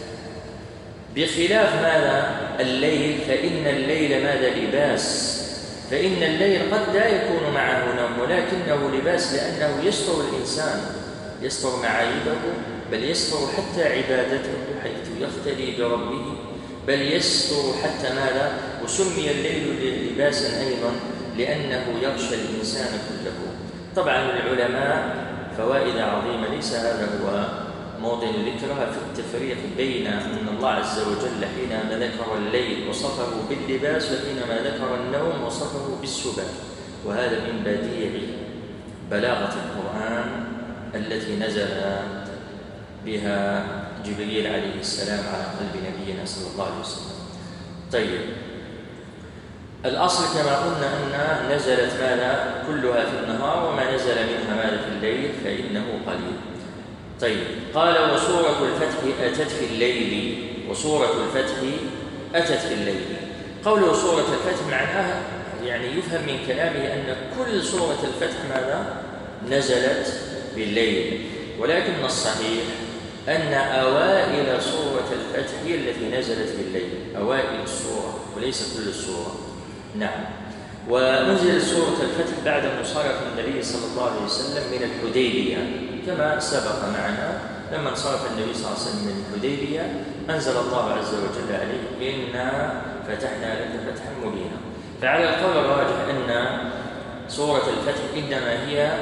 بخلاف ماذا؟ الليل، فإن الليل ماذا؟ لباس. فإن الليل قد لا يكون معه نوم، ولكنه لباس، لأنه يستر الإنسان، يستر معايبه، بل يستر حتى عبادته حيث يختلي بربه، بل يستر حتى ماذا؟ وسمي الليل لباسا أيضا لأنه يغشى الإنسان كله. طبعا العلماء فوائد عظيمة، ليس هذا هو موطن ذكرها في التفريق بين أن الله عز وجل حينما ذكر الليل وصفه باللباس، وحينما ذكر النوم وصفه بالسبات. وهذا من بديع بلاغة القرآن التي نزل بها جبريل عليه السلام على قلب نبينا صلى الله عليه وسلم. طيب، الأصل كما قلنا أن نزلت ماذا كلها في النهار، وما نزل منها ماذا في الليل فإنه قليل. طيب، قال وسورة الفتح أتت في الليل، وسورة الفتح أتت في الليل. قوله سورة الفتح معناها يعني يفهم من كلامه أن كل سورة الفتح ماذا نزلت بالليل، ولكن الصحيح أن أوائل سورة الفتح هي التي نزلت بالليل، أوائل السورة وليس كل السورة. نعم. ونزلت سورة الفتح بعد انصراف النبي صلى الله عليه وسلم من الحديبية، كما سبق معنا لما انصرف النبي صلى الله عليه وسلم من الحديبية أنزل الله عز وجل عليه إنا فتحنا لك فتحا مبينا. فعلى القول الراجح أن سورة الفتح إنما هي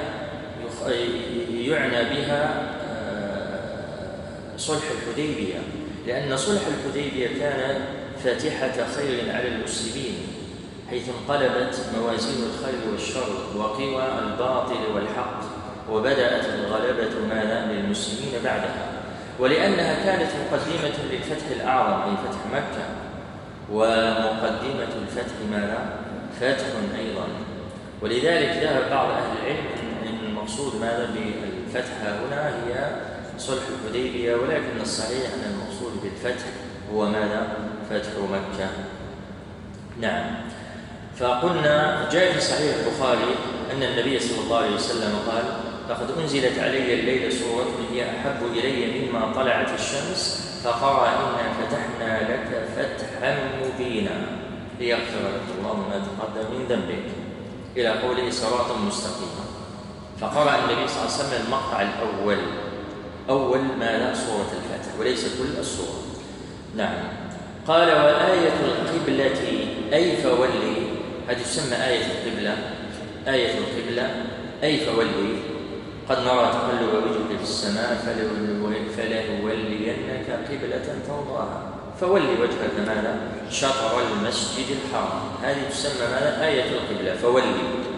يعنى بها صلح الحديبية، لأن صلح الحديبية كان فاتحة خير على المسلمين، حيث انقلبت موازين الخير والشر وقوى الباطل والحق، وبدأت الغلبة ماذا للمسلمين بعدها، ولأنها كانت مقدمة للفتح الأعظم أي فتح مكة، ومقدمة الفتح ماذا فتح أيضا. ولذلك ذهب بعض أهل العلم أن المقصود ماذا بالفتح هنا هي صلح الحديبية، ولكن الصحيح أن المقصود بالفتح هو ماذا فتح مكة. نعم. فقلنا جاء في صحيح البخاري أن النبي صلى الله عليه وسلم قال لقد أنزلت علي الليلة سورة هي أحب إلي مما طلعت الشمس، فقرأ إنا فتحنا لك فتحا مبينا ليغفر لك الله ما تقدم من ذنبك إلى قوله صراطا مستقيما. فقرأ النبي صلى الله عليه وسلم المقطع الأول، أول ماذا سورة الفتح وليس كل السورة. نعم. قال وآية القبلة أي فولي، هذه تسمى آية القبلة، آية القبلة أي فولي، قد نرى تقلب وجهك في السماء فلنولينك قبلة ترضاها، فولي وجهك ماذا شطر المسجد الحرام، هذه تسمى ماذا آية القبلة فولي.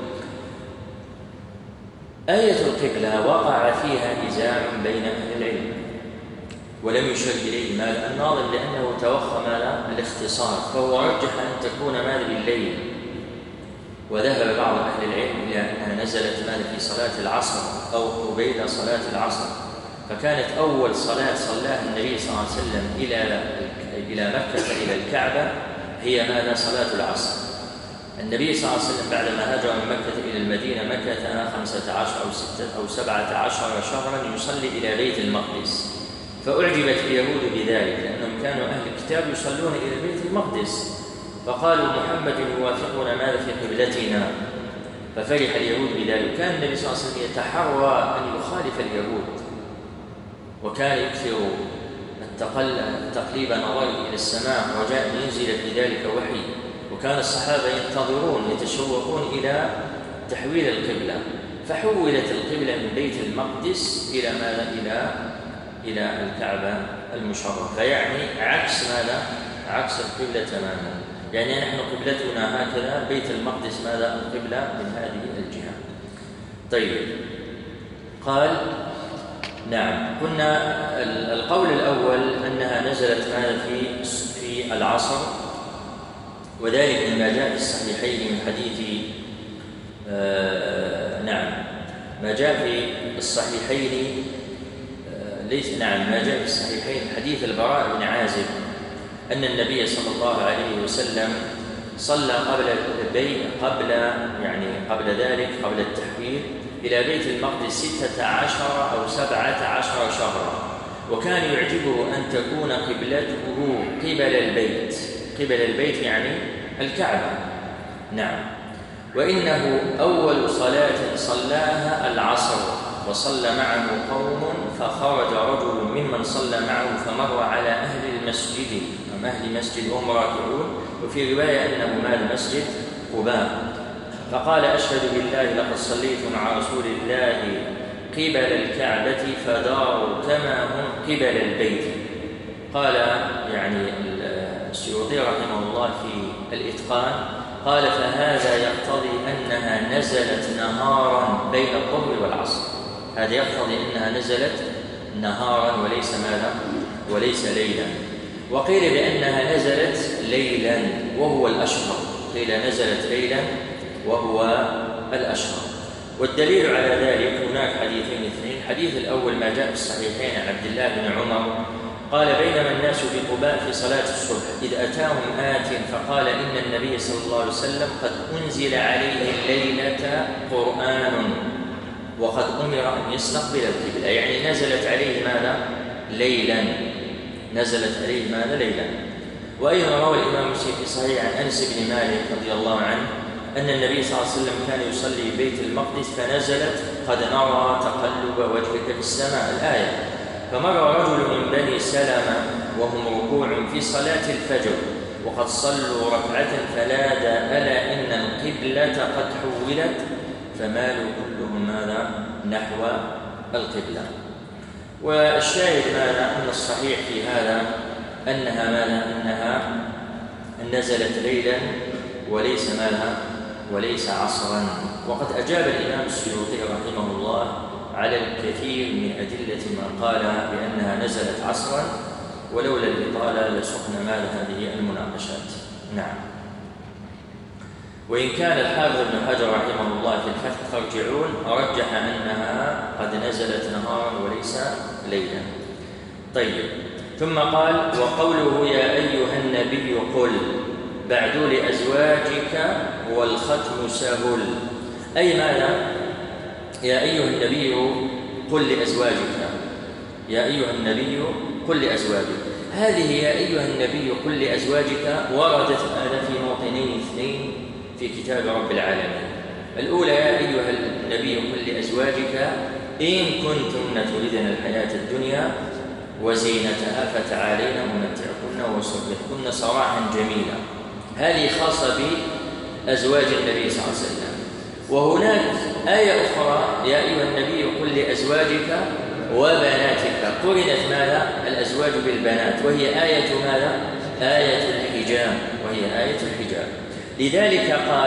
آية القبلة وقع فيها نزاع بين أهل العلم ولم يشر إليه ماذا الناظم، لأنه توخى ماذا الاختصار، فهو رجح أن تكون ماذا بالليل. وذهب بعض أهل العلم إلى أنها نزلت ماذا في صلاة العصر أو قبيل صلاة العصر، فكانت أول صلاة صلاها النبي صلى الله عليه وسلم إلى مكة إلى الكعبة هي ماذا صلاة العصر. النبي صلى الله عليه وسلم بعدما هاجر من مكة إلى المدينة مكة 15 أو 6 أو 17 شهرا يصلي إلى بيت المقدس، فأعجبت اليهود بذلك لأنهم كانوا أهل الكتاب يصلون إلى بيت المقدس، فقالوا محمد يوافقنا ماذا في قبلتنا، ففرح اليهود بذلك. كان النبي صلى الله عليه وسلم يتحرى أن يخالف اليهود، وكان يكثر تقليب نظره إلى السماء رجاء أن ينزل في ذلك وحي، وكان الصحابة ينتظرون يتشوقون إلى تحويل القبلة، فحولت القبلة من بيت المقدس إلى ماذا إلى الكعبة المشرفة، فيعني عكس ماذا عكس القبلة تماما، يعني نحن قبلتنا هكذا، بيت المقدس ماذا القبلة من هذه الجهة. طيب، قال نعم، قلنا القول الأول أنها نزلت ماذا في العصر، وذلك مما جاء في الصحيحين من حديث ما جاء في الصحيحين ما جاء في الصحيحين حديث البراء بن عازب أن النبي صلى الله عليه وسلم صلى قبل ذلك قبل التحويل إلى بيت المقدس 16 أو 17 شهرا، وكان يعجبه أن تكون قبلته قبل البيت يعني الكعبة. نعم. وإنه أول صلاة صلاها العصر، وصلى معه قوم، فخرج رجل ممن صلى معه فمر على أهل المسجد أهل مسجد وهم راكعون، وفي رواية أنه مال مسجد قباء، فقال أشهد بالله لقد صليت مع رسول الله قبل الكعبة فداروا كما هم قبل البيت. قال يعني السيوطي رحمه الله في الإتقان قال فهذا يقتضي أنها نزلت نهارا بين الظهر والعصر، هذا يقتضي أنها نزلت نهارا وليس ماذا وليس ليلا. وقيل بأنها نزلت ليلا وهو الأشهر، قيل نزلت ليلا وهو الأشهر. والدليل على ذلك هناك حديثين اثنين. الحديث الأول ما جاء في الصحيحين عن عبد الله بن عمر قال بينما الناس بقباء في صلاة الصبح إذ أتاهم آت فقال إن النبي صلى الله عليه وسلم قد أنزل عليه الليلة قرآن وقد أمر أن يستقبل القبلة، يعني نزلت عليه ماذا؟ ليلا، نزلت عليه ماذا؟ ليلا. وأيضا روى الإمام مسلم في صحيح عن أنس بن مالك رضي الله عنه أن النبي صلى الله عليه وسلم كان يصلي في بيت المقدس فنزلت قد نرى تقلب وجهك في السماء الآية. فمر رجل من بني سلمة وهم ركوع في صلاة الفجر وقد صلوا ركعة فنادى ألا إن القبلة قد حولت فمالوا كلهم ماذا؟ نحو القبلة. والشاهد ماذا؟ أن الصحيح في هذا أنها ماذا؟ أنها نزلت ليلا وليس مالها وليس عصرا. وقد أجاب الإمام السيوطي رحمه الله على الكثير من أدلة ما قال بأنها نزلت عصرا، ولولا الإطالة لسقنا مال هذه المناقشات. نعم. وإن كان الحافظ ابن حجر رحمه الله في الفتح ترجعون رجح أنها قد نزلت نهارا وليس ليلا. طيب، ثم قال وقوله يا أيها النبي قل بعد لأزواجك والختم سهل، أي ماذا؟ يا أيها النبي قل لأزواجك، يا أيها النبي قل لأزواجك. هذه يا أيها النبي قل لأزواجك وردت هذا في موطنين اثنين في كتاب رب العالمين. الأولى يا أيها النبي قل لأزواجك إن كنتن تريدن الحياة الدنيا وزينتها فتعالين أمتعكن وأسرحكن سراحا جميلا. هذه خاصة بأزواج النبي صلى الله عليه وسلم. وهناك آية أخرى يا أيها النبي قل لأزواجك وبناتك، قرنت ماذا؟ الأزواج بالبنات، وهي آية ماذا؟ آية الحجاب، وهي آية الحجاب. لذلك قال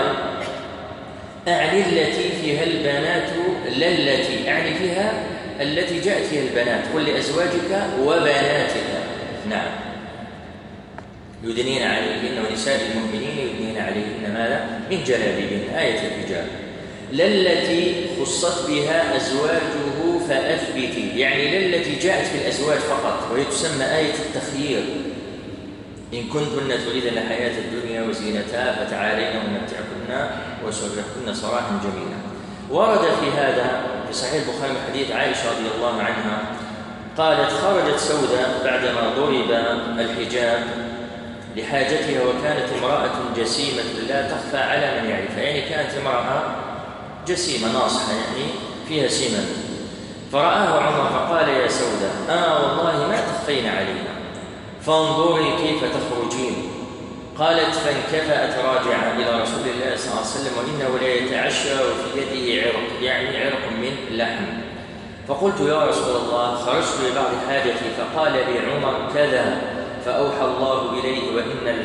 أعني التي فيها البنات لا التي، أعني فيها التي جاءت فيها البنات. قل لأزواجك وبناتك. نعم. يدنين عليهن ونساء المؤمنين يدنين عليهن ماذا؟ من جلابيبهن، آية الحجاب. لا التي خصت بها أزواجه فأثبتي، يعني لا التي جاءت في الأزواج فقط، وهي تسمى آية التخيير. إن كنتن تريدن الحياة الدنيا وزينتها فتعالين أمتعكن وأسرحكن سراحا جميلا. ورد في هذا في صحيح البخاري من حديث عائشة رضي الله عنها قالت خرجت سودة بعدما ضرب الحجاب لحاجتها وكانت امرأة جسيمة لا تخفى على من يعرفها، يعني كانت امرأة جسيمة ناصحة يعني فيها سمن. فرآه عمر فقال يا سودة والله ما تخفين علينا فانظري كيف تخرجين. قالت فانكفأت راجعة إلى رسول الله صلى الله عليه وسلم وإنه لا يتعشى وفي يده عرق، يعني عرق من لحم. فقلت يا رسول الله خرجت لبعض حاجتي فقال لي عمر كذا، فأوحى الله إليه وإن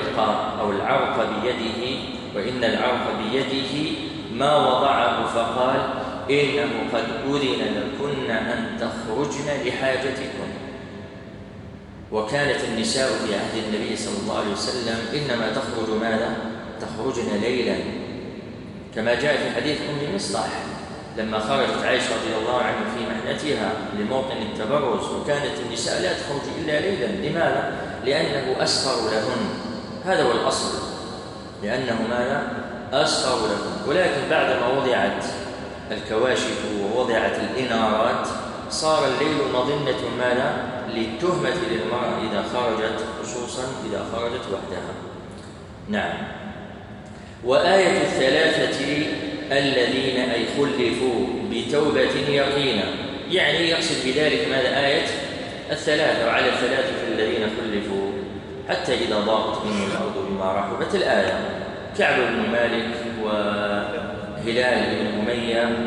العرق بيده ما وضعه، فقال إنه قد أذن لكن أن تخرجن لحاجتكم. وكانت النساء في عهد النبي صلى الله عليه وسلم إنما تخرج ماذا؟ تخرجن ليلا، كما جاء في حديث أم مصطح لما خرجت عائشة رضي الله عنها في محنتها لموطن التبرز، وكانت النساء لا تخرج إلا ليلا. لماذا؟ لأنه أسفر لهن، هذا هو الأصل، لأنه ماذا؟ أسفر لهن. ولكن بعدما وضعت الكواشف ووضعت الإنارات صار الليل مظنة ماذا؟ للتهمة للمرأة إذا خرجت، خصوصا إذا خرجت وحدها. نعم. وآية الثلاثة الذين أي خلفوا بتوبة يقينا، يعني يقصد بذلك ماذا؟ آية الثلاثة، وعلى الثلاثة الذين خلفوا حتى إذا ضاقت منهم الأرض بما رحبت. الآية كعب بن مالك وهلال بن أمية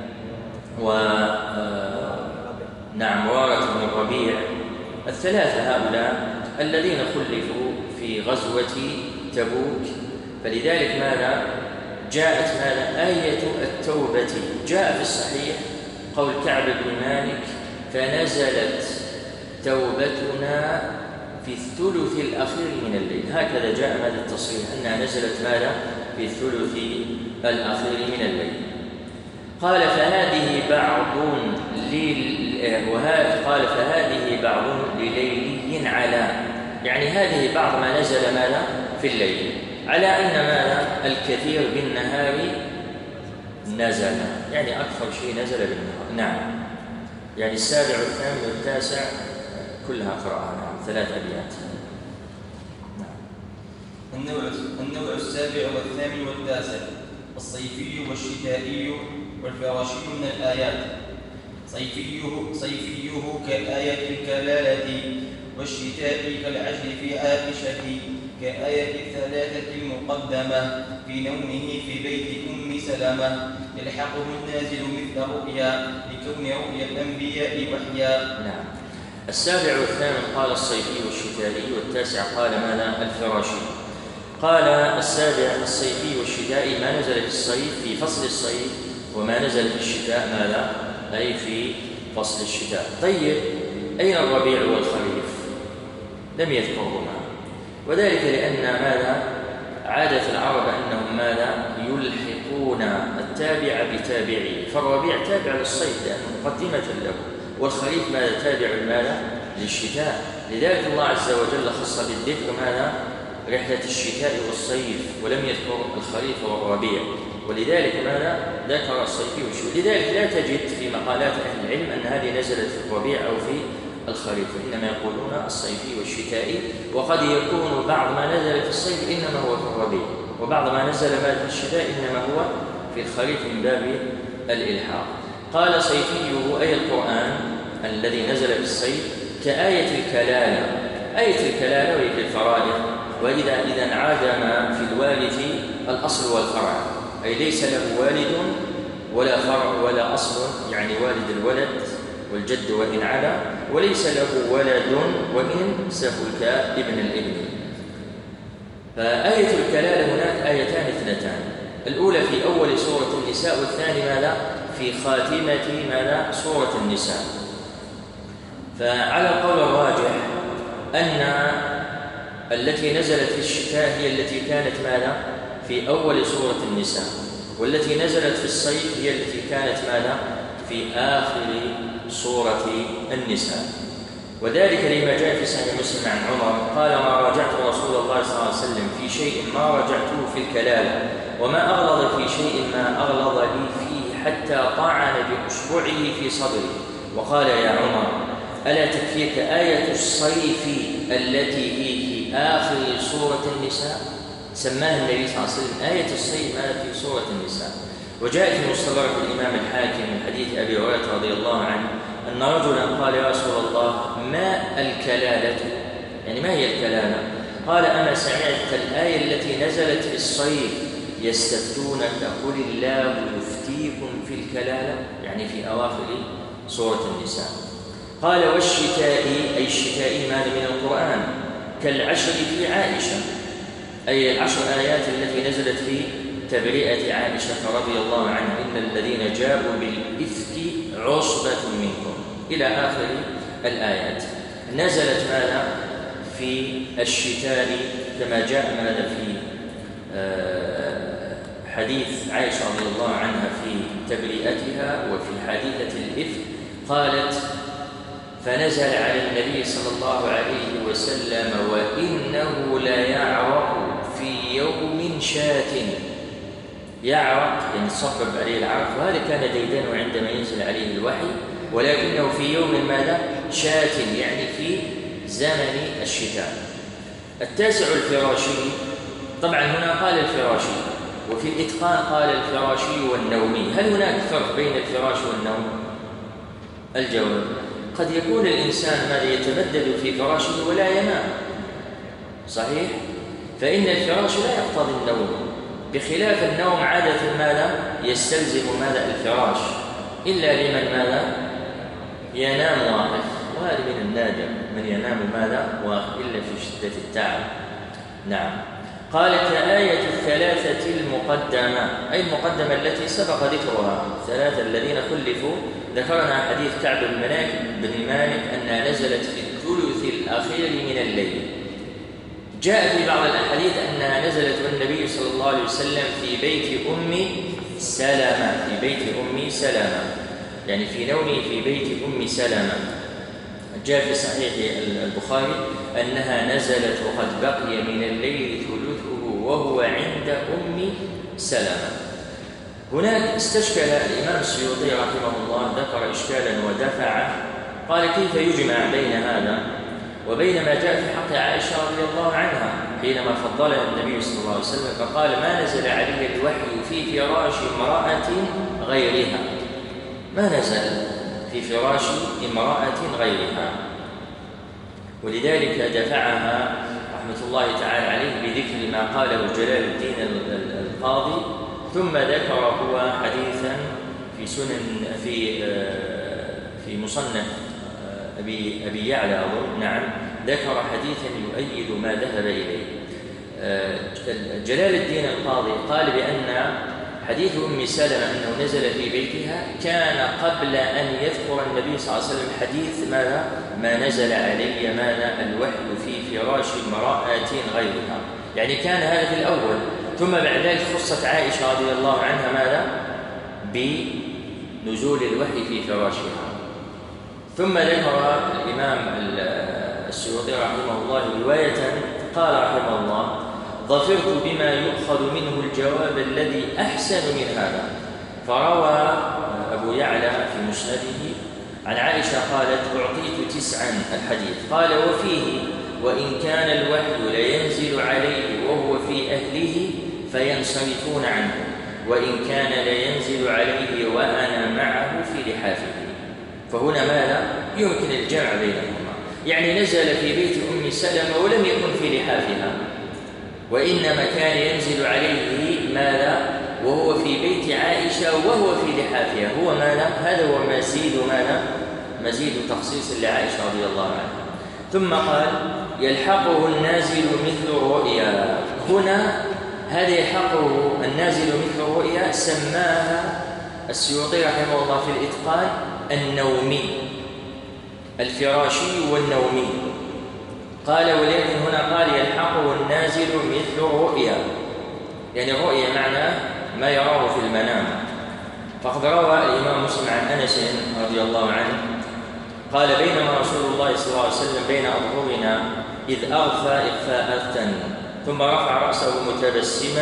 مرارة بن الربيع، الثلاثة هؤلاء الذين خلفوا في غزوة تبوك. فلذلك ماذا؟ جاءت ماذا؟ آية التوبة. جاء في الصحيح قول كعب بن مالك فنزلت توبتنا في الثلث الأخير من الليل. هكذا جاء هذا التصريح أنها نزلت ماذا؟ في الثلث الأخير من الليل. قال فهذه بعض لليلي على، يعني هذه بعض ما نزل ماذا؟ في الليل، على أن ماذا؟ الكثير بالنهار نزل، يعني أكثر شيء نزل بالنهار. نعم، يعني السابع والثامن والتاسع كلها قراءة. نعم، 3 أبيات. النوع السابع والثامن والتاسع: الصيفي والشتائي والفراشي من الآيات. صيفيه كآية الكلالة، والشتائي كالعشر في عائشة، كآية الثلاثة المقدمة في نومه في بيت أم سلمة، يلحقه النازل مثل رؤيا لكون رؤيا الأنبياء وحيا. نعم. السابع والثامن قال الصيفي والشتائي، والتاسع قال ماذا؟ الفراشي. قال السابع الصيفي والشتائي ما نزل في الصيف في فصل الصيف، وما نزل في الشتاء ماذا؟ أي في فصل الشتاء. طيب، أين الربيع والخريف؟ لم يذكرهما، وذلك لأن ماذا؟ عادة العرب أنهم ماذا؟ يلحقون التابع بتابعه، فالربيع تابع للصيف لأنه مقدمة له، والخريف ماذا؟ تابع ماذا؟ للشتاء. لذلك الله عز وجل خص بالذكر ماذا؟ رحلة الشتاء والصيف، ولم يذكر الخريف والربيع، ولذلك ماذا؟ ذكر الصيف والشتاء. لذلك لا تجد في مقالات أهل العلم أن هذه نزلت في الربيع أو في الخريف، إنما يقولون الصيفي والشتائي، وقد يكون بعض ما نزل في الصيف إنما هو في الربيع، وبعض ما نزل في الشتاء إنما هو في الخريف من باب الإلحاق. قال صيفيه أي القرآن الذي نزل في الصيف كآية الكلالة. آية الكلالة وهي في الفرائض، وإذا انعدم في الوارث الأصل والفرع، أي ليس له والد ولا فرع ولا أصل، يعني والد الولد والجد وإن علا، وليس له ولد وإن سفك ابن الابن. فآية الكلالة هناك آيتان اثنتان، الأولى في أول سورة النساء، والثاني ماذا؟ في خاتمة ماذا؟ سورة النساء. فعلى القول الراجح أن التي نزلت في الشتاء هي التي كانت ماذا؟ في أول سورة النساء، والتي نزلت في الصيف هي التي كانت ماذا؟ في آخر سورة النساء. وذلك لما جاء في صحيح مسلم عن عمر قال: ما راجعت رسول الله صلى الله عليه وسلم في شيء ما راجعته في الكلالة، وما أغلظ في شيء ما أغلظ لي فيه، حتى طعن بأصبعه في صدري وقال: يا عمر، ألا تكفيك آية الصيف التي هي في آخر سورة النساء؟ سماها النبي صلى الله عليه وسلم آية الصيف في سورة النساء. وجاء في مستدرك الإمام الحاكم من حديث أبي هريرة رضي الله عنه أن رجلا قال: يا رسول الله، ما الكلالة؟ يعني ما هي الكلالة؟ قال: أما سمعت الآية التي نزلت في الصيف يستفتونك قل الله يفتيكم في الكلالة، يعني في أواخر سورة النساء. قال: والشتاء أي الشتاء ماذا من القرآن؟ كالعشر في عائشة، أي 10 آيات التي نزلت في تبرئة عائشة رضي الله عنها: إن الذين جاءوا بالإفك عصبة منكم، إلى آخر الآيات. نزلت ماذا؟ في الشتاء، كما جاء ماذا في حديث عائشة رضي الله عنها في تبرئتها وفي حادثة الإفك، قالت: فنزل على النبي صلى الله عليه وسلم: وإنه لا يعرق في يوم شاة. يعرق يعني تصبب عليه العرق، وهذا كان ديدنه عندما ينزل عليه الوحي، ولكنه في يوم ماذا؟ شاة، يعني في زمن الشتاء. التاسع الفراشي، طبعا هنا قال الفراشي، وفي الإتقان قال الفراشي والنومي. هل هناك فرق بين الفراش والنوم؟ الجواب: قد يكون الإنسان ماذا؟ يتمدد في فراشه ولا ينام، صحيح؟ فإن الفراش لا يقتضي النوم، بخلاف النوم عادة ماذا؟ يستلزم ماذا؟ الفراش، إلا لمن ماذا؟ ينام واقف، وهذا من النادر من ينام ماذا؟ واقف، إلا في شدة التعب. نعم. قال: كآية الثلاثة المقدمة، أي المقدمة التي سبق ذكرها، 3 الذين خلفوا. ذكرنا حديث كعب بن مالك أنها نزلت في الثلث الثلث الأخير من الليل. جاء في بعض الأحاديث أنها نزلت والنبي صلى الله عليه وسلم في بيت أم سلمة، يعني في نومه في بيت أم سلمة. جاء في صحيح البخاري أنها نزلت وقد بقي من الليل ثلثه وهو عند أم سلمة. هناك استشكل الإمام السيوطي رحمه الله، ذكر إشكالا ودفعه، قال كيف يجمع بين هذا وبين ما جاء في حق عائشة رضي الله عنها حينما فضلها النبي صلى الله عليه وسلم فقال ما نزل علي الوحي في فراش امرأة غيرها، ما نزل في فراش امرأة غيرها، ولذلك دفعها رحمة الله تعالى عليه بذكر ما قاله جلال الدين القاضي، ثم ذكر هو حديثا في سنن في مصنف أبي يعلى أظن، نعم، ذكر حديثا يؤيد ما ذهب إليه. جلال الدين القاضي قال بأن حديث أم سلمة أنه نزل في بيتها كان قبل أن يذكر النبي صلى الله عليه وسلم حديث ماذا؟ ما نزل علي ماذا الوحي في فراش امرأة غيرها، يعني كان هذا في الأول، ثم بعد ذلك خصت عائشة رضي الله عنها ماذا؟ بنزول الوحي في فراشها. ثم ذكر الإمام السيوطي رحمه الله رواية قال رحمه الله ظفرت بما يؤخذ منه الجواب الذي أحسن من هذا، فروى أبو يعلى في مسنده عن عائشة قالت أعطيت 9 الحديث، قال وفيه وإن كان الوحي لينزل عليه وهو في أهله فينصرفون عنه، وإن كان لينزل عليه وأنا معه في لحافه. فهنا ماذا؟ يمكن الجمع بينهما، يعني نزل في بيت أم سلمة ولم يكن في لحافها، وإنما كان ينزل عليه ماذا؟ وهو في بيت عائشة وهو في لحافها، هو ماذا؟ هذا هو مزيد ماذا؟ مزيد تخصيص لعائشة رضي الله عنها. ثم قال يلحقه النازل مثل الرؤيا. هنا هذا يلحقه النازل مثل الرؤيا سماها السيوطي رحمه الله في الإتقان النومي، الفراشي والنومي. قال ولكن هنا قال يلحقه النازل مثل الرؤيا، يعني الرؤيا معنى ما يراه في المنام. فقد روى الإمام مسلم عن أنس رضي الله عنه قال بينما رسول الله صلى الله عليه وسلم بين أظهرنا إذ أغفى إغفاءة ثم رفع رأسه متبسما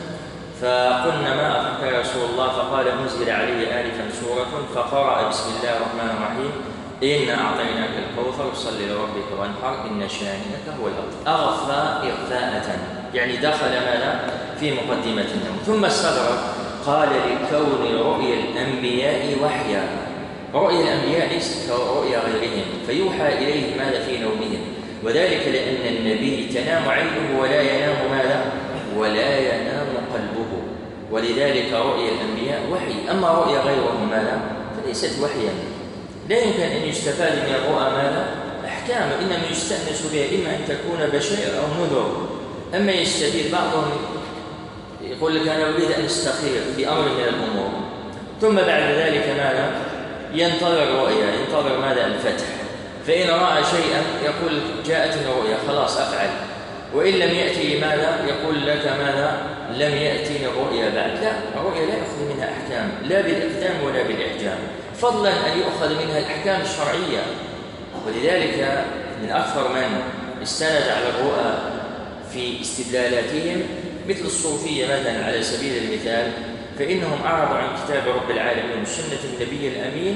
فقلنا ما أخفى يا رسول الله؟ فقال أنزل عليه آنفا سورة فقرأ بسم الله الرحمن الرحيم إنا أعطيناك الكوثر صل لربك وانحر إن شانئك هو الأبتر. أغفى إغفاءة يعني دخل ماذا؟ في مقدمة النوم. ثم استغرق قال لكون رؤيا الأنبياء وحيا، رؤيا الأنبياء ليست كرؤيا غيرهم، فيوحى إليه ماذا في نومهم، وذلك لأن النبي تنام عينه ولا ينام ماذا؟ ولا ينام قلبه، ولذلك رؤيا الأنبياء وحي. أما رؤيا غيرهم ماذا؟ فليست وحيا، لا يمكن أن يستفاد من الرؤى ماذا؟ أحكام، إنما يستأنس بها إما أن تكون بشائر أو نذر. أما يستفيد بعضهم يقول لك أنا أريد أن أستخير بأمر من الأمور، ثم بعد ذلك ماذا؟ ينتظر رؤيا، ينتظر ماذا؟ الفتح. فإن رأى شيئا يقول جاءتني رؤيا خلاص أفعل، وإن لم يأتي ماذا؟ يقول لك ماذا؟ لم يأتيني الرؤيا بعد. لا، الرؤيا لا يأخذ منها أحكام، لا بالإقدام ولا بالإحجام، فضلا أن يؤخذ منها الأحكام الشرعية. ولذلك من أكثر من استند على الرؤى في استدلالاتهم مثل الصوفية مثلا على سبيل المثال، فإنهم أعرضوا عن كتاب رب العالمين وسنة النبي الأمين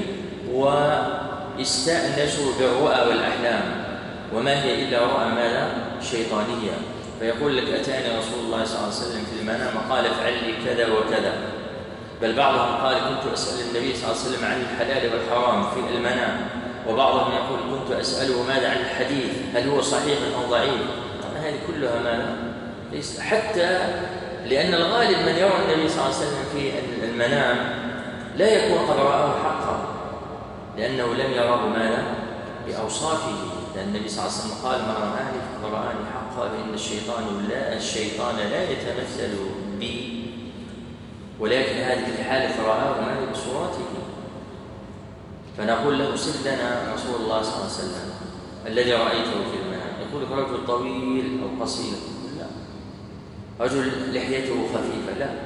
واستأنسوا بالرؤى والأحلام، وما هي إلا رؤى ماذا؟ شيطانية. فيقول لك أتاني رسول الله صلى الله عليه وسلم في المنام قال افعل لي كذا وكذا، بل بعضهم قال كنت أسأل النبي صلى الله عليه وسلم عن الحلال والحرام في المنام، وبعضهم يقول كنت أسأله ماذا عن الحديث هل هو صحيح أو ضعيف. طبعا هذه كلها ماذا؟ ليس حتى لأن الغالب من يرى النبي صلى الله عليه وسلم في المنام لا يكون قد رآه حقا، لأنه لم يراه ماذا؟ بأوصافه، لأن النبي صلى الله عليه وسلم قال ما رآني فقد رآني حقا، فإن الشيطان لا يتمثل بي، ولكن هذه الحالة رآه ماذا؟ بصورته. فنقول له صف لنا رسول الله صلى الله عليه وسلم، الذي رأيته في المنام؟ يقول لك رجل طويل أو قصير؟ لا. رجل لحيته خفيفة؟ لا.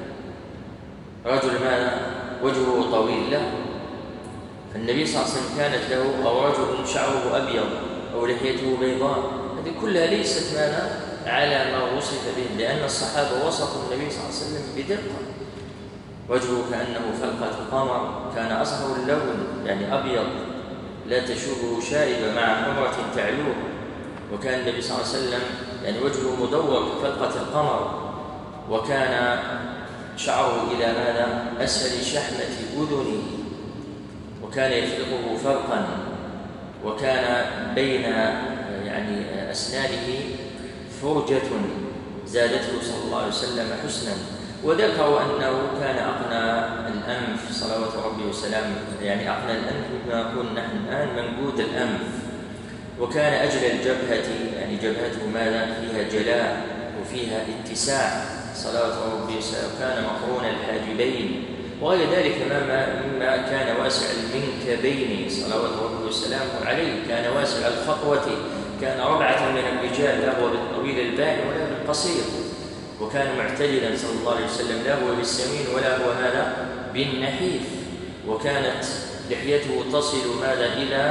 رجل ما وجهه طويل؟ لا. فالنبي صلى الله عليه وسلم كانت له، أو رجل شعره أبيض أو لحيته بيضاء، هذه كلها ليست ماذا على ما وصف به، لأن الصحابة وصفوا النبي صلى الله عليه وسلم بدقة. وجهه كأنه فلقة القمر، كان أصفر اللون يعني أبيض لا تشوبه شائبة مع حمرة تعلوه، وكان النبي صلى الله عليه وسلم يعني وجهه مدور كفلقة القمر، وكان شعره إلى ماذا أسفل شحمة أذنه، وكان يفرقه فرقا، وكان بين يعني أسنانه فرجة زادته صلى الله عليه وسلم حسنا. وذكروا أنه كان أقنى الأنف صلوات ربي وسلامه، يعني أقنى الأنف بما نقول نحن الآن منجود الأنف، وكان أجل الجبهة، يعني جبهته ماذا فيها جلاء وفيها اتساع صلوات ربي وسلامه، كان مقرون الحاجبين وغير ذلك مما كان واسع المنكبين صلوات ربي وسلامه عليه، كان واسع الخطوة، كان ربعة من الرجال، لا هو بالطويل البائن ولا بالقصير، وكان معتدلا صلى الله عليه وسلم، لا هو بالسمين ولا هو ماذا بالنحيف، وكانت لحيته تصل ماذا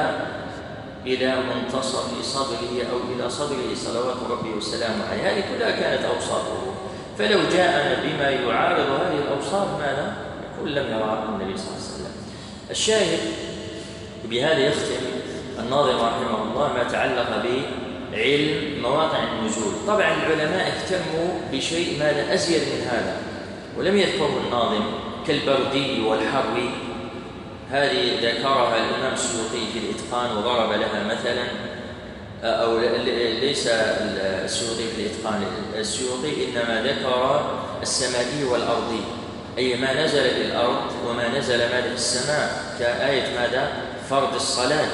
إلى منتصف صدره أو إلى صدره صلوات ربي وسلامه عليه. هذه كلها كانت أوصافه، فلو جاءنا بما يعارض هذه الأوصاف ماذا يقول لم يرى النبي صلى الله عليه وسلم. الشاهد بهذا يختم الناظم رحمه الله ما تعلق بعلم مواقع النزول. طبعا العلماء اهتموا بشيء ماذا أزيد من هذا ولم يذكره الناظم كالبردي والحري، هذه ذكرها الإمام السيوطي في الإتقان وضرب لها مثلا، أو ليس السيوطي في الإتقان، السيوطي إنما ذكر السمائي والأرضي، أي ما نزل في الأرض وما نزل ماذا في السماء، كآية ماذا فرض الصلاة.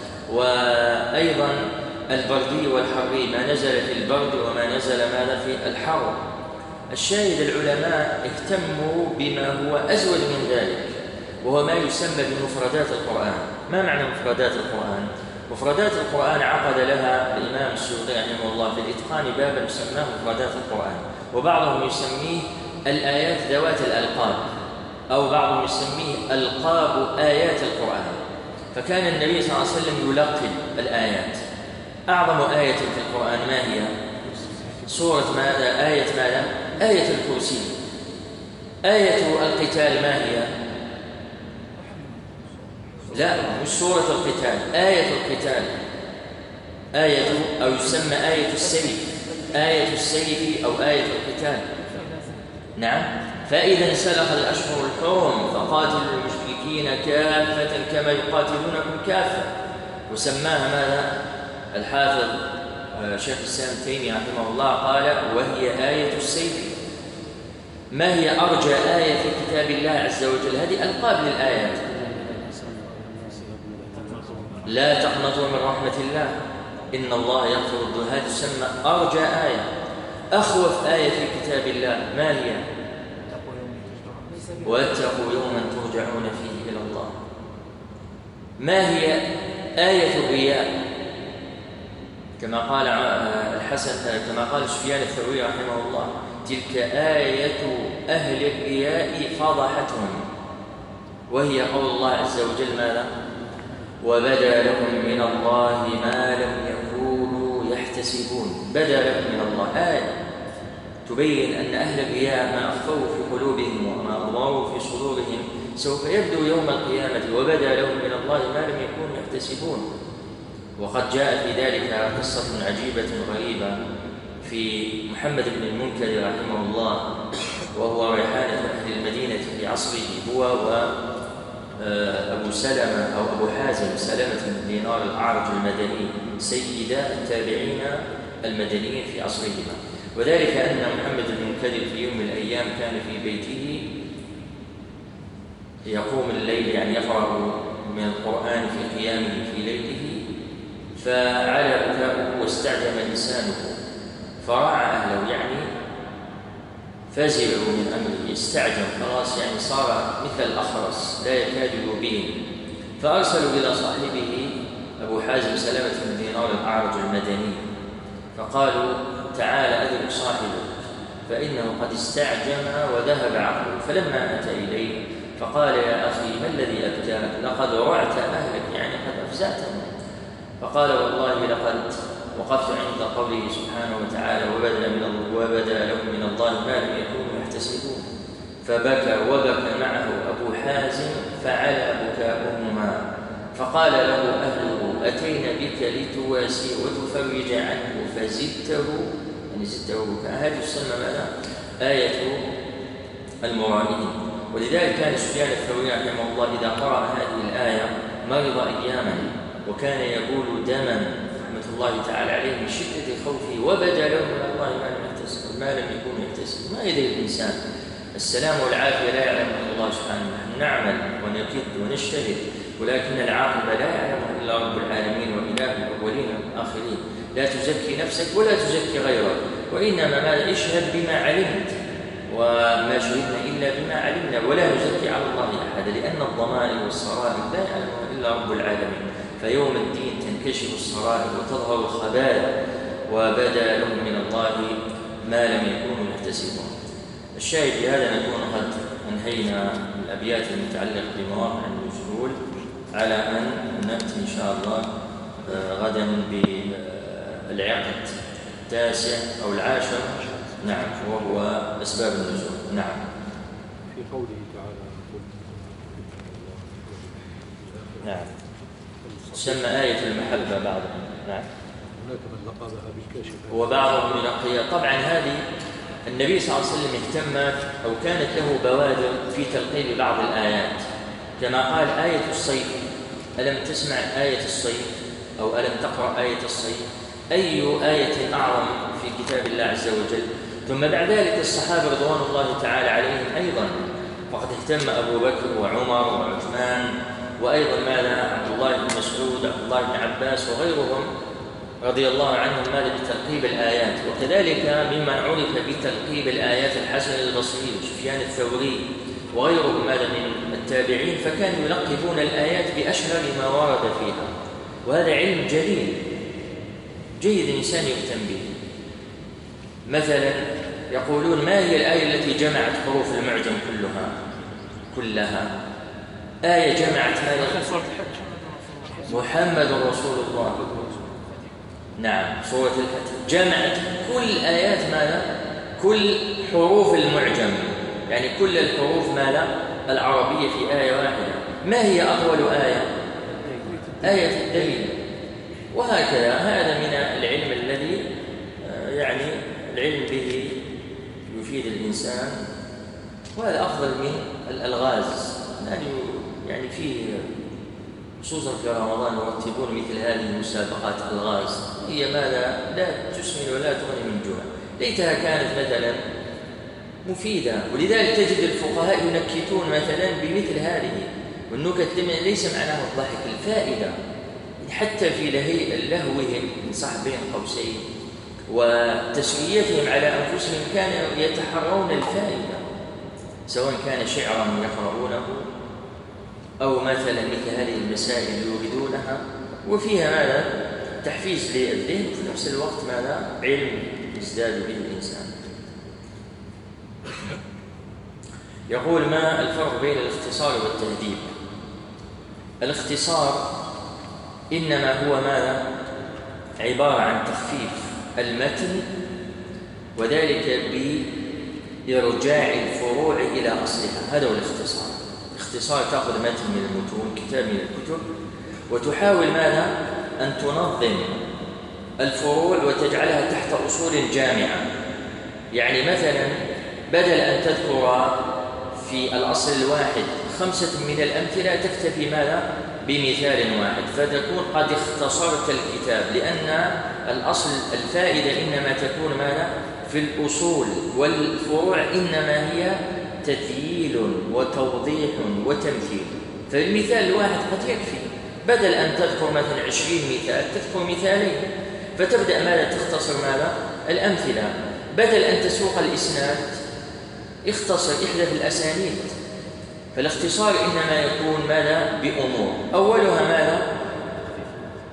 وأيضا البردي والحري ما نزل في البرد وما نزل ماذا في الحر. الشاهد العلماء اهتموا بما هو أزود من ذلك، وهو ما يسمى بمفردات القرآن. ما معنى مفردات القرآن؟ مفردات القرآن عقد لها الإمام السيوطي رحمه الله في الإتقان بابا يسماه مفردات القرآن، وبعضهم يسميه الآيات ذوات الألقاب، أو بعضهم يسميه ألقاب آيات القرآن. فكان النبي صلى الله عليه وسلم يلقب الآيات. أعظم آية في القرآن ما هي؟ سورة ماذا؟ آية ماذا؟ آية الكرسي. آية القتال ما هي؟ لا، مش سورة القتال، آية القتال، آية أو يسمى آية السيف، آية السيف أو آية القتال. نعم، فإذا انسلخ الأشهر الحرم فقاتلوا المشركين كافة كما يقاتلونكم كافة. وسماها ماذا الحافظ شيخ الإسلام ابن تيمية رحمه الله قال وهي آية السيف. ما هي أرجى آية في كتاب الله عز وجل؟ هذه ألقاب للآيات. لا تقنطوا من رحمة الله إن الله يغفر الذنوب، هذه تسمى أرجى آية. أخوف آية في كتاب الله ما هي؟ واتقوا يوما ترجعون فيه إلى الله. ما هي آية الرياء؟ كما قال الحسن، كما قال سفيان الثوري رحمه الله تلك آية أهل الرياء فضحتهم، وهي قول الله عز وجل ماذا؟ وبدا لهم من الله ما لم يكونوا يحتسبون. بدا لهم من الله، آية تبين أن أهل الرياء ما أخفوا في قلوبهم وما أضروا في صدورهم سوف يبدو يوم القيامة، وبدا لهم من الله ما لم يكونوا يحتسبون. وقد جاء في ذلك قصة عجيبة غريبة في محمد بن المنكدر رحمه الله، وهو ريحانة أهل المدينة في عصره، هو وأبو سلمة أو أبو حازم سلمة بن دينار الأعرج المدني سيدا التابعين المدنيين في عصرهما. وذلك أن محمد بن المنكدر في يوم من الأيام كان في بيته يقوم الليل، يعني يقرأ من القرآن في قيامه في ليله، فعلى بكاؤه واستعجم لسانه فرعى أهله، يعني فزعوا من أمره، استعجم خلاص، يعني صار مثل الأخرس لا يكاد يبين. فأرسلوا إلى صاحبه أبو حازم سلمة بن دينار الأعرج المدني، فقالوا تعال أدرك صاحبك فإنه قد استعجم وذهب عقله. فلما أتى إليه فقال يا أخي ما الذي أبكاك؟ لقد رعت أهلك، يعني قد أفزعتهم. فقال والله لقد وقفت عند قوله سبحانه وتعالى وبدا لهم من الله ما لم يكونوا يحتسبون، فبكى وبكى معه أبو حازم فعلى بكاؤهما. فقال له أهله أتينا بك لتواسي وتفرج عنه فزدته، يعني زدته بكاء. هذه تسمى ماذا؟ آية المرائين. ولذلك كان سفيان الثوري رحمه الله إذا قرأ هذه الآية مرض أياما وكان يقول دما رحمة الله تعالى عليه من شدة خوفه وبدا له من الله ما لم يكون يحتسب. ما يدري الإنسان السلام والعافية لا يعلمها إلا الله سبحانه. نحن نعمل ونكد ونجتهد ولكن العاقبة لا يعلمها إلا رب العالمين وإله الأولين والآخرين. لا تزكي نفسك ولا تزكي غيرك، وإنما ما اشهد بما علمت، وما شهدنا إلا بما علمنا، ولا نزكي على الله أحدا، لأن الضمائر والسرائر لا يعلمها إلا رب العالمين. فيوم الدين تنكشف السرائر وتظهر الخبائث وبدا لهم من الله ما لم يكونوا يحتسبون. الشاهد بهذا نكون قد أنهينا الأبيات المتعلقة بمواقع النزول، على أن نأتي إن شاء الله غدا بالعقد التاسع أو العاشر، نعم، وهو أسباب النزول. نعم. في قوله تعالى نعم تسمى آية المحبة بعضهم. نعم. هناك من لقبها بالكاشف وبعضهم يلقيها. طبعا هذه النبي صلى الله عليه وسلم اهتم أو كانت له بوادر في تلقيب بعض الآيات، كما قال آية الصيف، ألم تسمع آية الصيف أو ألم تقرأ آية الصيف؟ أي آية أعظم في كتاب الله عز وجل؟ ثم بعد ذلك الصحابة رضوان الله تعالى عليهم أيضا، فقد اهتم أبو بكر وعمر وعثمان وأيضا ماذا عبد الله بن مسعود عبد الله بن عباس وغيرهم رضي الله عنهم ماذا بتلقيب الآيات. وكذلك مما عرف بتلقيب الآيات الحسن البصري وسفيان الثوري وغيرهم ماذا من التابعين، فكانوا يلقبون الآيات بأشهر ما ورد فيها، وهذا علم جليل جيد الإنسان يهتم به. مثلا يقولون ما هي الآية التي جمعت حروف المعجم كلها؟ آية جمعت ماذا؟ محمد رسول الله. نعم، سورة الفتح جمعت كل آيات ماذا؟ كل حروف المعجم، يعني كل الحروف ماذا؟ العربية في آية واحدة. ما هي أطول آية؟ آية الدليل. وهكذا هذا من العلم الذي يعني العلم به يفيد الإنسان، وهذا أفضل من الألغاز. يعني فيه خصوصا في رمضان يرتبون مثل هذه المسابقات الغاز، هي ماذا لا تسمن ولا تغني من جوع، ليتها كانت مثلا مفيدة. ولذلك تجد الفقهاء ينكتون مثلا بمثل هذه، والنكت ليس معناها الضحك، الفائدة، حتى في لهوهم من صح بين قوسين وتسويتهم على أنفسهم كانوا يتحرون الفائدة، سواء كان شعرا يقرؤونه أو مثلا مثل هذه المسائل يريدونها، وفيها ماذا؟ تحفيز للذهن، وفي نفس الوقت ماذا؟ علم يزداد به الإنسان. يقول ما الفرق بين الاختصار والتهذيب؟ الاختصار إنما هو ماذا؟ عبارة عن تخفيف المتن، وذلك بإرجاع الفروع إلى أصلها، هذا هو الاختصار. اختصار تأخذ متن من المتون، كتاب من الكتب، وتحاول ماذا؟ أن تنظم الفروع وتجعلها تحت أصول جامعة. يعني مثلا بدل أن تذكر في الأصل الواحد 5 من الأمثلة تكتفي ماذا؟ بمثال واحد، فتكون قد اختصرت الكتاب، لأن الأصل الفائدة إنما تكون ماذا؟ في الأصول، والفروع إنما هي تذييل وتوضيح وتمثيل. فالمثال الواحد قد يكفي، بدل أن تذكر مثلا 20 مثال تذكر مثالين، فتبدأ ماذا؟ تختصر ماذا؟ الأمثلة. بدل أن تسوق الإسناد اختصر، احذف الأسانيد. فالاختصار إنما يكون ماذا؟ بأمور، أولها ماذا؟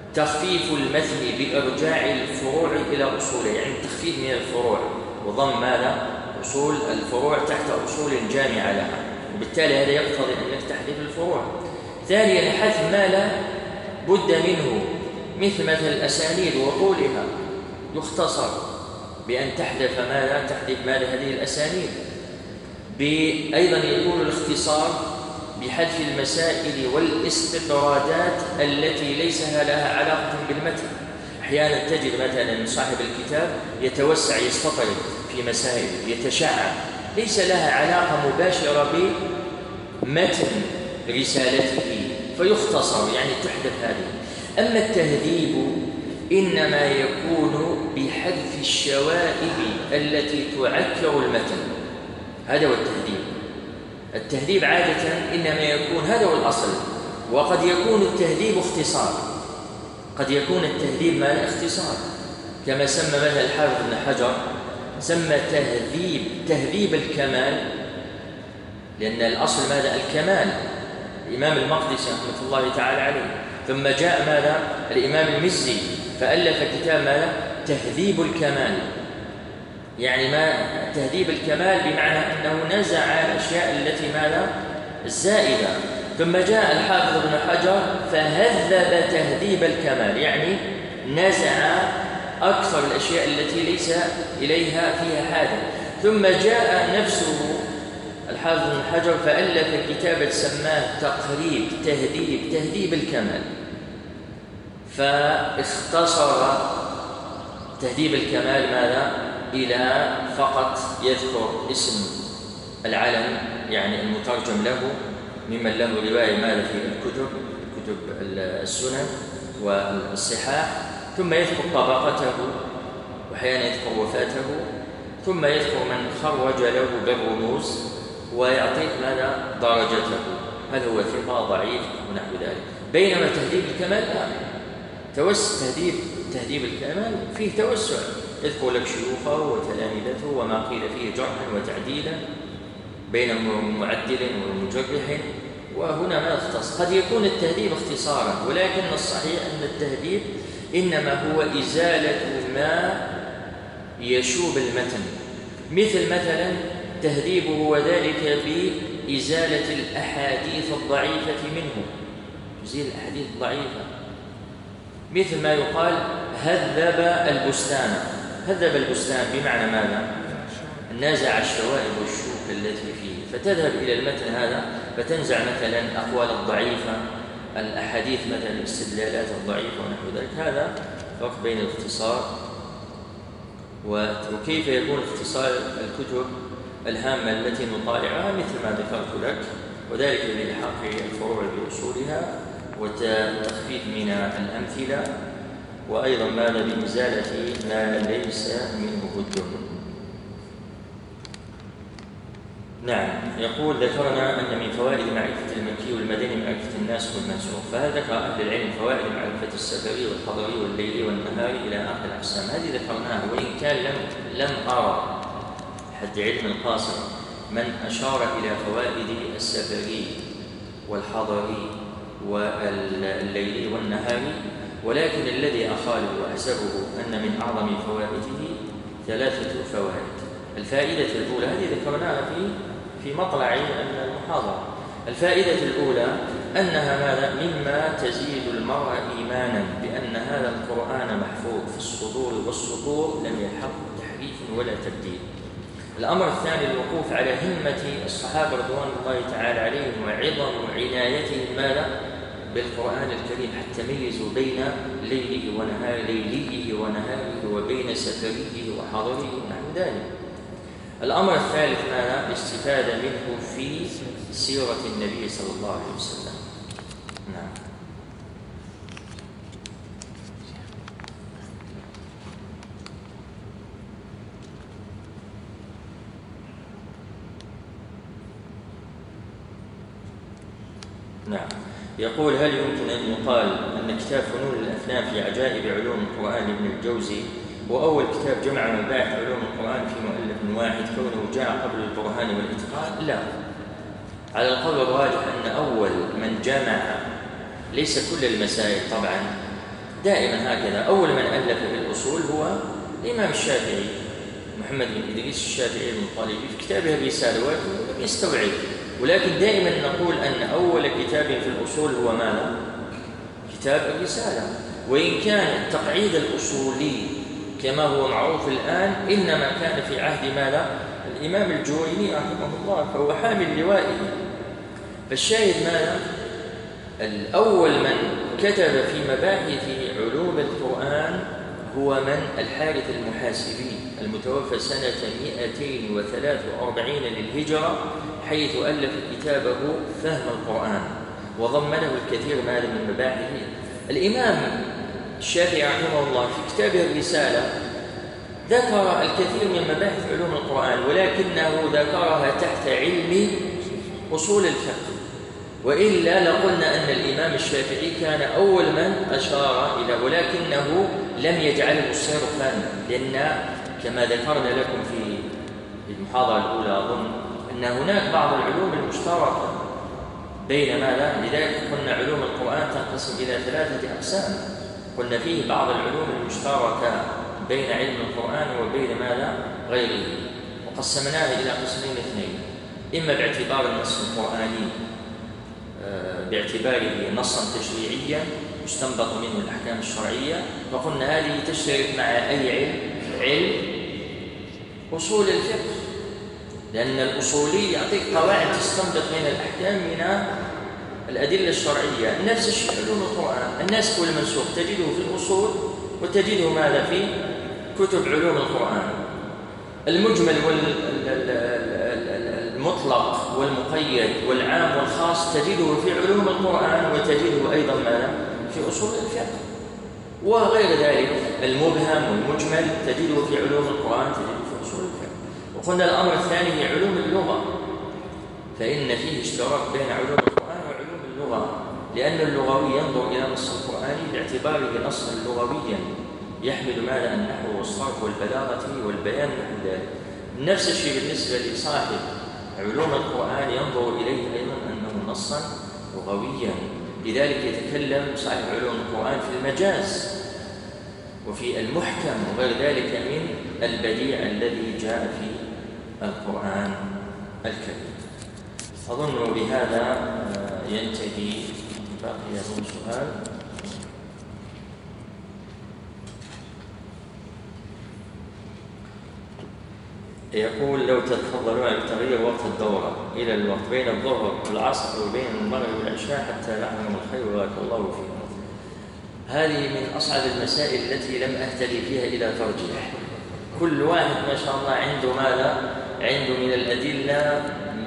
تخفيف المتن بإرجاع الفروع إلى أصولها، يعني التخفيف من الفروع وضم ماذا؟ أصول الفروع تحت أصول جامعة لها، وبالتالي هذا يقتضي أنك تحذف الفروع. ثانيا حذف ما لا بد منه، مثل الأسانيد وطولها يختصر بأن تحذف ماذا؟ تحذف ماذا هذه الأسانيد. أيضا يكون الاختصار بحذف المسائل والاستطرادات التي ليس لها علاقة بالمتن. أحيانا تجد مثلا صاحب الكتاب يتوسع يستطرد في مسائل يتشعب ليس لها علاقة مباشرة بمتن رسالته فيختصر، يعني تحذف هذه. أما التهذيب إنما يكون بحذف الشوائب التي تعكر المتن، هذا هو التهذيب. التهذيب عادة إنما يكون، هذا هو الأصل، وقد يكون التهذيب اختصار، قد يكون التهذيب ما اختصار، كما سمى مثلا الحافظ ابن حجر سمى تهذيب الكمال، لأن الأصل ماذا؟ الكمال. الإمام المقدسي رحمة الله تعالى عليه، ثم جاء ماذا؟ الإمام المزي فألف كتاب ماذا؟ تهذيب الكمال، يعني ما تهذيب الكمال بمعنى أنه نزع الأشياء التي ماذا؟ الزائدة. ثم جاء الحافظ ابن حجر فهذب تهذيب الكمال، يعني نزع أكثر الأشياء التي ليس إليها فيها حاجة. ثم جاء نفسه الحافظ ابن حجر فألف كتابا سماه تقريب تهذيب الكمال، فاختصر تهذيب الكمال ماذا؟ إلى فقط يذكر اسم العلم، يعني المترجم له ممن له رواية ماذا في كتب السنن والصحاح، ثم يذكر طبقته وأحيانا يذكر وفاته، ثم يذكر من خرج له بالرموز ويعطيك ماذا؟ درجته، هل هو ثقة ضعيف ونحو ذلك. بينما تهذيب الكمال لا، تهذيب الكمال فيه توسع، يذكر لك شيوخه وتلامذته وما قيل فيه جرحا وتعديلا بين معدل ومجرح، وهنا ما يختص. قد يكون التهذيب اختصارا، ولكن الصحيح أن التهذيب إنما هو إزالة ما يشوب المتن، مثلا تهذيبه وذلك بإزالة الأحاديث الضعيفة منه، تزيل الأحاديث الضعيفة، مثل ما يقال هذب البستان بمعنى ماذا؟ نزع الشوائب والشوك التي فيه، فتذهب إلى المتن هذا فتنزع مثلا الأقوال الضعيفة، الأحاديث مثلا الاستدلالات الضعيفة ونحو ذلك. هذا فرق بين الاختصار وكيف يكون اختصار الكتب الهامة التي نطالعها مثل ما ذكرت لك، وذلك بإلحاق الفروع بأصولها وتخفيف من الأمثلة، وأيضا ماذا؟ بإزالة ما ليس منه بد. نعم. يقول ذكرنا أن من فوائد معرفة المكي والمدني معرفة الناسخ والمنسوخ، فهذا ذكر أهل العلم فوائد معرفة السفري والحضري والليلي والنهاري إلى آخر الأقسام، هذه ذكرناها، وإن كان لم أرى حد علم قاصر من أشار إلى فوائد السفري والحضري والليلي والنهاري، ولكن الذي أخاله وأحسبه أن من أعظم فوائده 3 فوائد. الفائدة الأولى هذه ذكرناها في مطلع المحاضرة. الفائدة الأولى أنها ماذا؟ مما تزيد المرء إيمانا بأن هذا القرآن محفوظ في الصدور والسطور لم يلحق تحريف ولا تبديل. الأمر الثاني الوقوف على همة الصحابة رضوان الله تعالى عليهم وعظم عنايتهم ماذا؟ بالقرآن الكريم، حتى ميزوا بين ليله ونهاره وبين سفريه وحضره ونحو ذلك. الأمر الثالث ماذا؟ الاستفادة منه في سيرة النبي صلى الله عليه وسلم. نعم. نعم. يقول هل يمكن أن يقال أن كتاب فنون الأفلام في عجائب علوم القرآن لابن الجوزي هو أول كتاب جمع مباحث علوم القرآن في مؤلف واحد كونه جاء قبل البرهان والإتقان؟ لا، على القول الراجح أن أول من جمع ليس كل المسائل طبعا، دائما هكذا. أول من ألف في الأصول هو الإمام الشافعي محمد بن إدريس الشافعي المطالبي في كتابه الرسالة، ولم يستوعب. ولكن دائما نقول أن أول كتاب في الأصول هو ماذا؟ كتاب الرسالة. وإن كان التقعيد الأصولي كما هو معروف الآن إنما كان في عهد ماذا؟ الإمام الجويني رحمه الله، فهو حامل لوائه. فالشاهد ماذا؟ الأول من كتب في مباحث علوم القرآن هو من؟ الحارث المحاسبي المتوفى سنة 243 للهجرة، حيث ألف كتابه فهم القرآن وضمنه الكثير من مباحثه. الإمام الشافعي رحمه الله في كتابه الرسالة ذكر الكثير من مباحث علوم القرآن، ولكنه ذكرها تحت علم أصول الفقه، وإلا لقلنا أن الإمام الشافعي كان أول من أشار إلى، ولكنه لم يجعله صرفا، لأن كما ذكرنا لكم في المحاضرة الأولى أظن أن هناك بعض العلوم المشتركة بين ماذا؟ لذلك قلنا علوم القرآن تنقسم إلى 3 أقسام. قلنا فيه بعض العلوم المشتركة بين علم القرآن وبين ماذا؟ غيره، وقسمناها إلى قسمين 2، إما باعتبار النص القرآني باعتباره نصا تشريعيا يستنبط منه الأحكام الشرعية، وقلنا هذه تشترك مع أي علم؟ علم أصول الفقه، لأن الأصولي يعطيك قواعد تستنبط من الأحكام من الأدلة الشرعية. نفس الشيء علوم القرآن، الناسخ والمنسوخ تجده في الأصول وتجده ماذا؟ في كتب علوم القرآن. المجمل والمطلق والمقيد والعام والخاص تجده في علوم القرآن وتجده أيضا ماذا؟ في أصول الفقه. وغير ذلك المبهم والمجمل تجده في علوم القرآن تجده في أصول الفقه. وقلنا الأمر الثاني هي علوم اللغة، فإن فيه اشتراك بين علوم القرآن وعلوم اللغة، لأن اللغوي ينظر إلى نص القرآن باعتباره نصا لغويا يحمل ماذا؟ النحو والصرف والبلاغة والبيان نحو ذلك. نفس الشيء بالنسبة لصاحب علوم القرآن ينظر إليه أيضا أنه نصا لغويا، لذلك يتكلم صاحب علوم القرآن في المجاز وفي المحكم وغير ذلك من البديع الذي جاء في القرآن الكريم. أظن بهذا ينتهي. باقي له سؤال؟ يقول لو تتفضلون على تغيير وقت الدورة إلى الوقت بين الظهر والعصر وبين المغرب والعشاء حتى نعلم الخير وبارك الله فيكم. هذه من أصعب المسائل التي لم أهتدي فيها إلى ترجيح. كل واحد ما شاء الله عنده ماذا؟ عنده من الأدلة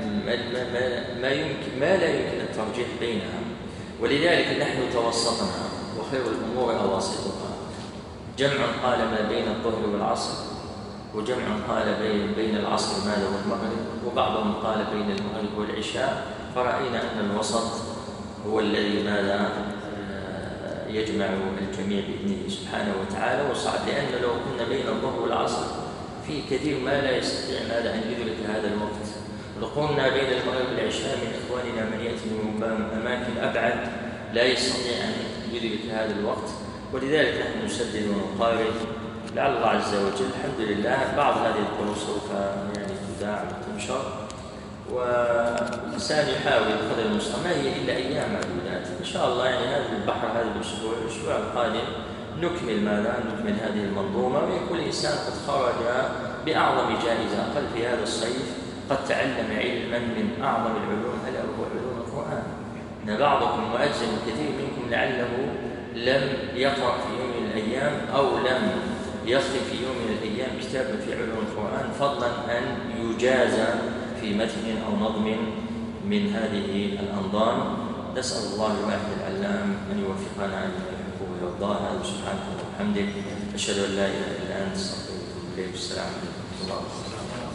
ما لا يمكن الترجيح بينها، ولذلك نحن توسطنا وخير الأمور أواسطها. جمع قال ما بين الظهر والعصر، وجمع قال بين العصر ماذا والمغرب، وبعضهم قال بين المغرب والعشاء، فرأينا أن الوسط هو الذي ماذا يجمع الجميع بإذنه سبحانه وتعالى. وصعب لأن لو كنا بين الظهر والعصر في كثير ما لا يستطيع ماذا أن يدرك هذا الوقت. لو قلنا بين المغرب والعشاء من إخواننا من يأتي من أماكن أبعد لا يستطيع أن يدرك هذا الوقت، ولذلك نحن نسدد ونقارب لعل الله عز وجل. الحمد لله بعض هذه الدروس سوف تذاع وتنشر، والإنسان يحاول بقدر المستطاع، ما هي إلا أيام معدودات إن شاء الله. هذا البحر هذا الأسبوع القادم نكمل هذه المنظومة، ويكون الإنسان قد خرج بأعظم جائزة. قل في هذا الصيف قد تعلم علما من أعظم العلوم ألا وهو علوم القرآن. إن بعضكم مؤجل كثير منكم لعله لم يقرأ في يوم من الأيام أو لم يختم في يوم من الأيام كتابا في علوم القرآن، فضلا أن يجاز في متن أو نظم من هذه الأنظام. نسأل الله الواحد العلام أن يوفقنا لما يحبه ويرضاه. سبحانه وبحمده أشهد أن لا إله إلا أنت أستغفرك وأتوب إليك. السلام عليكم ورحمة الله وبركاته.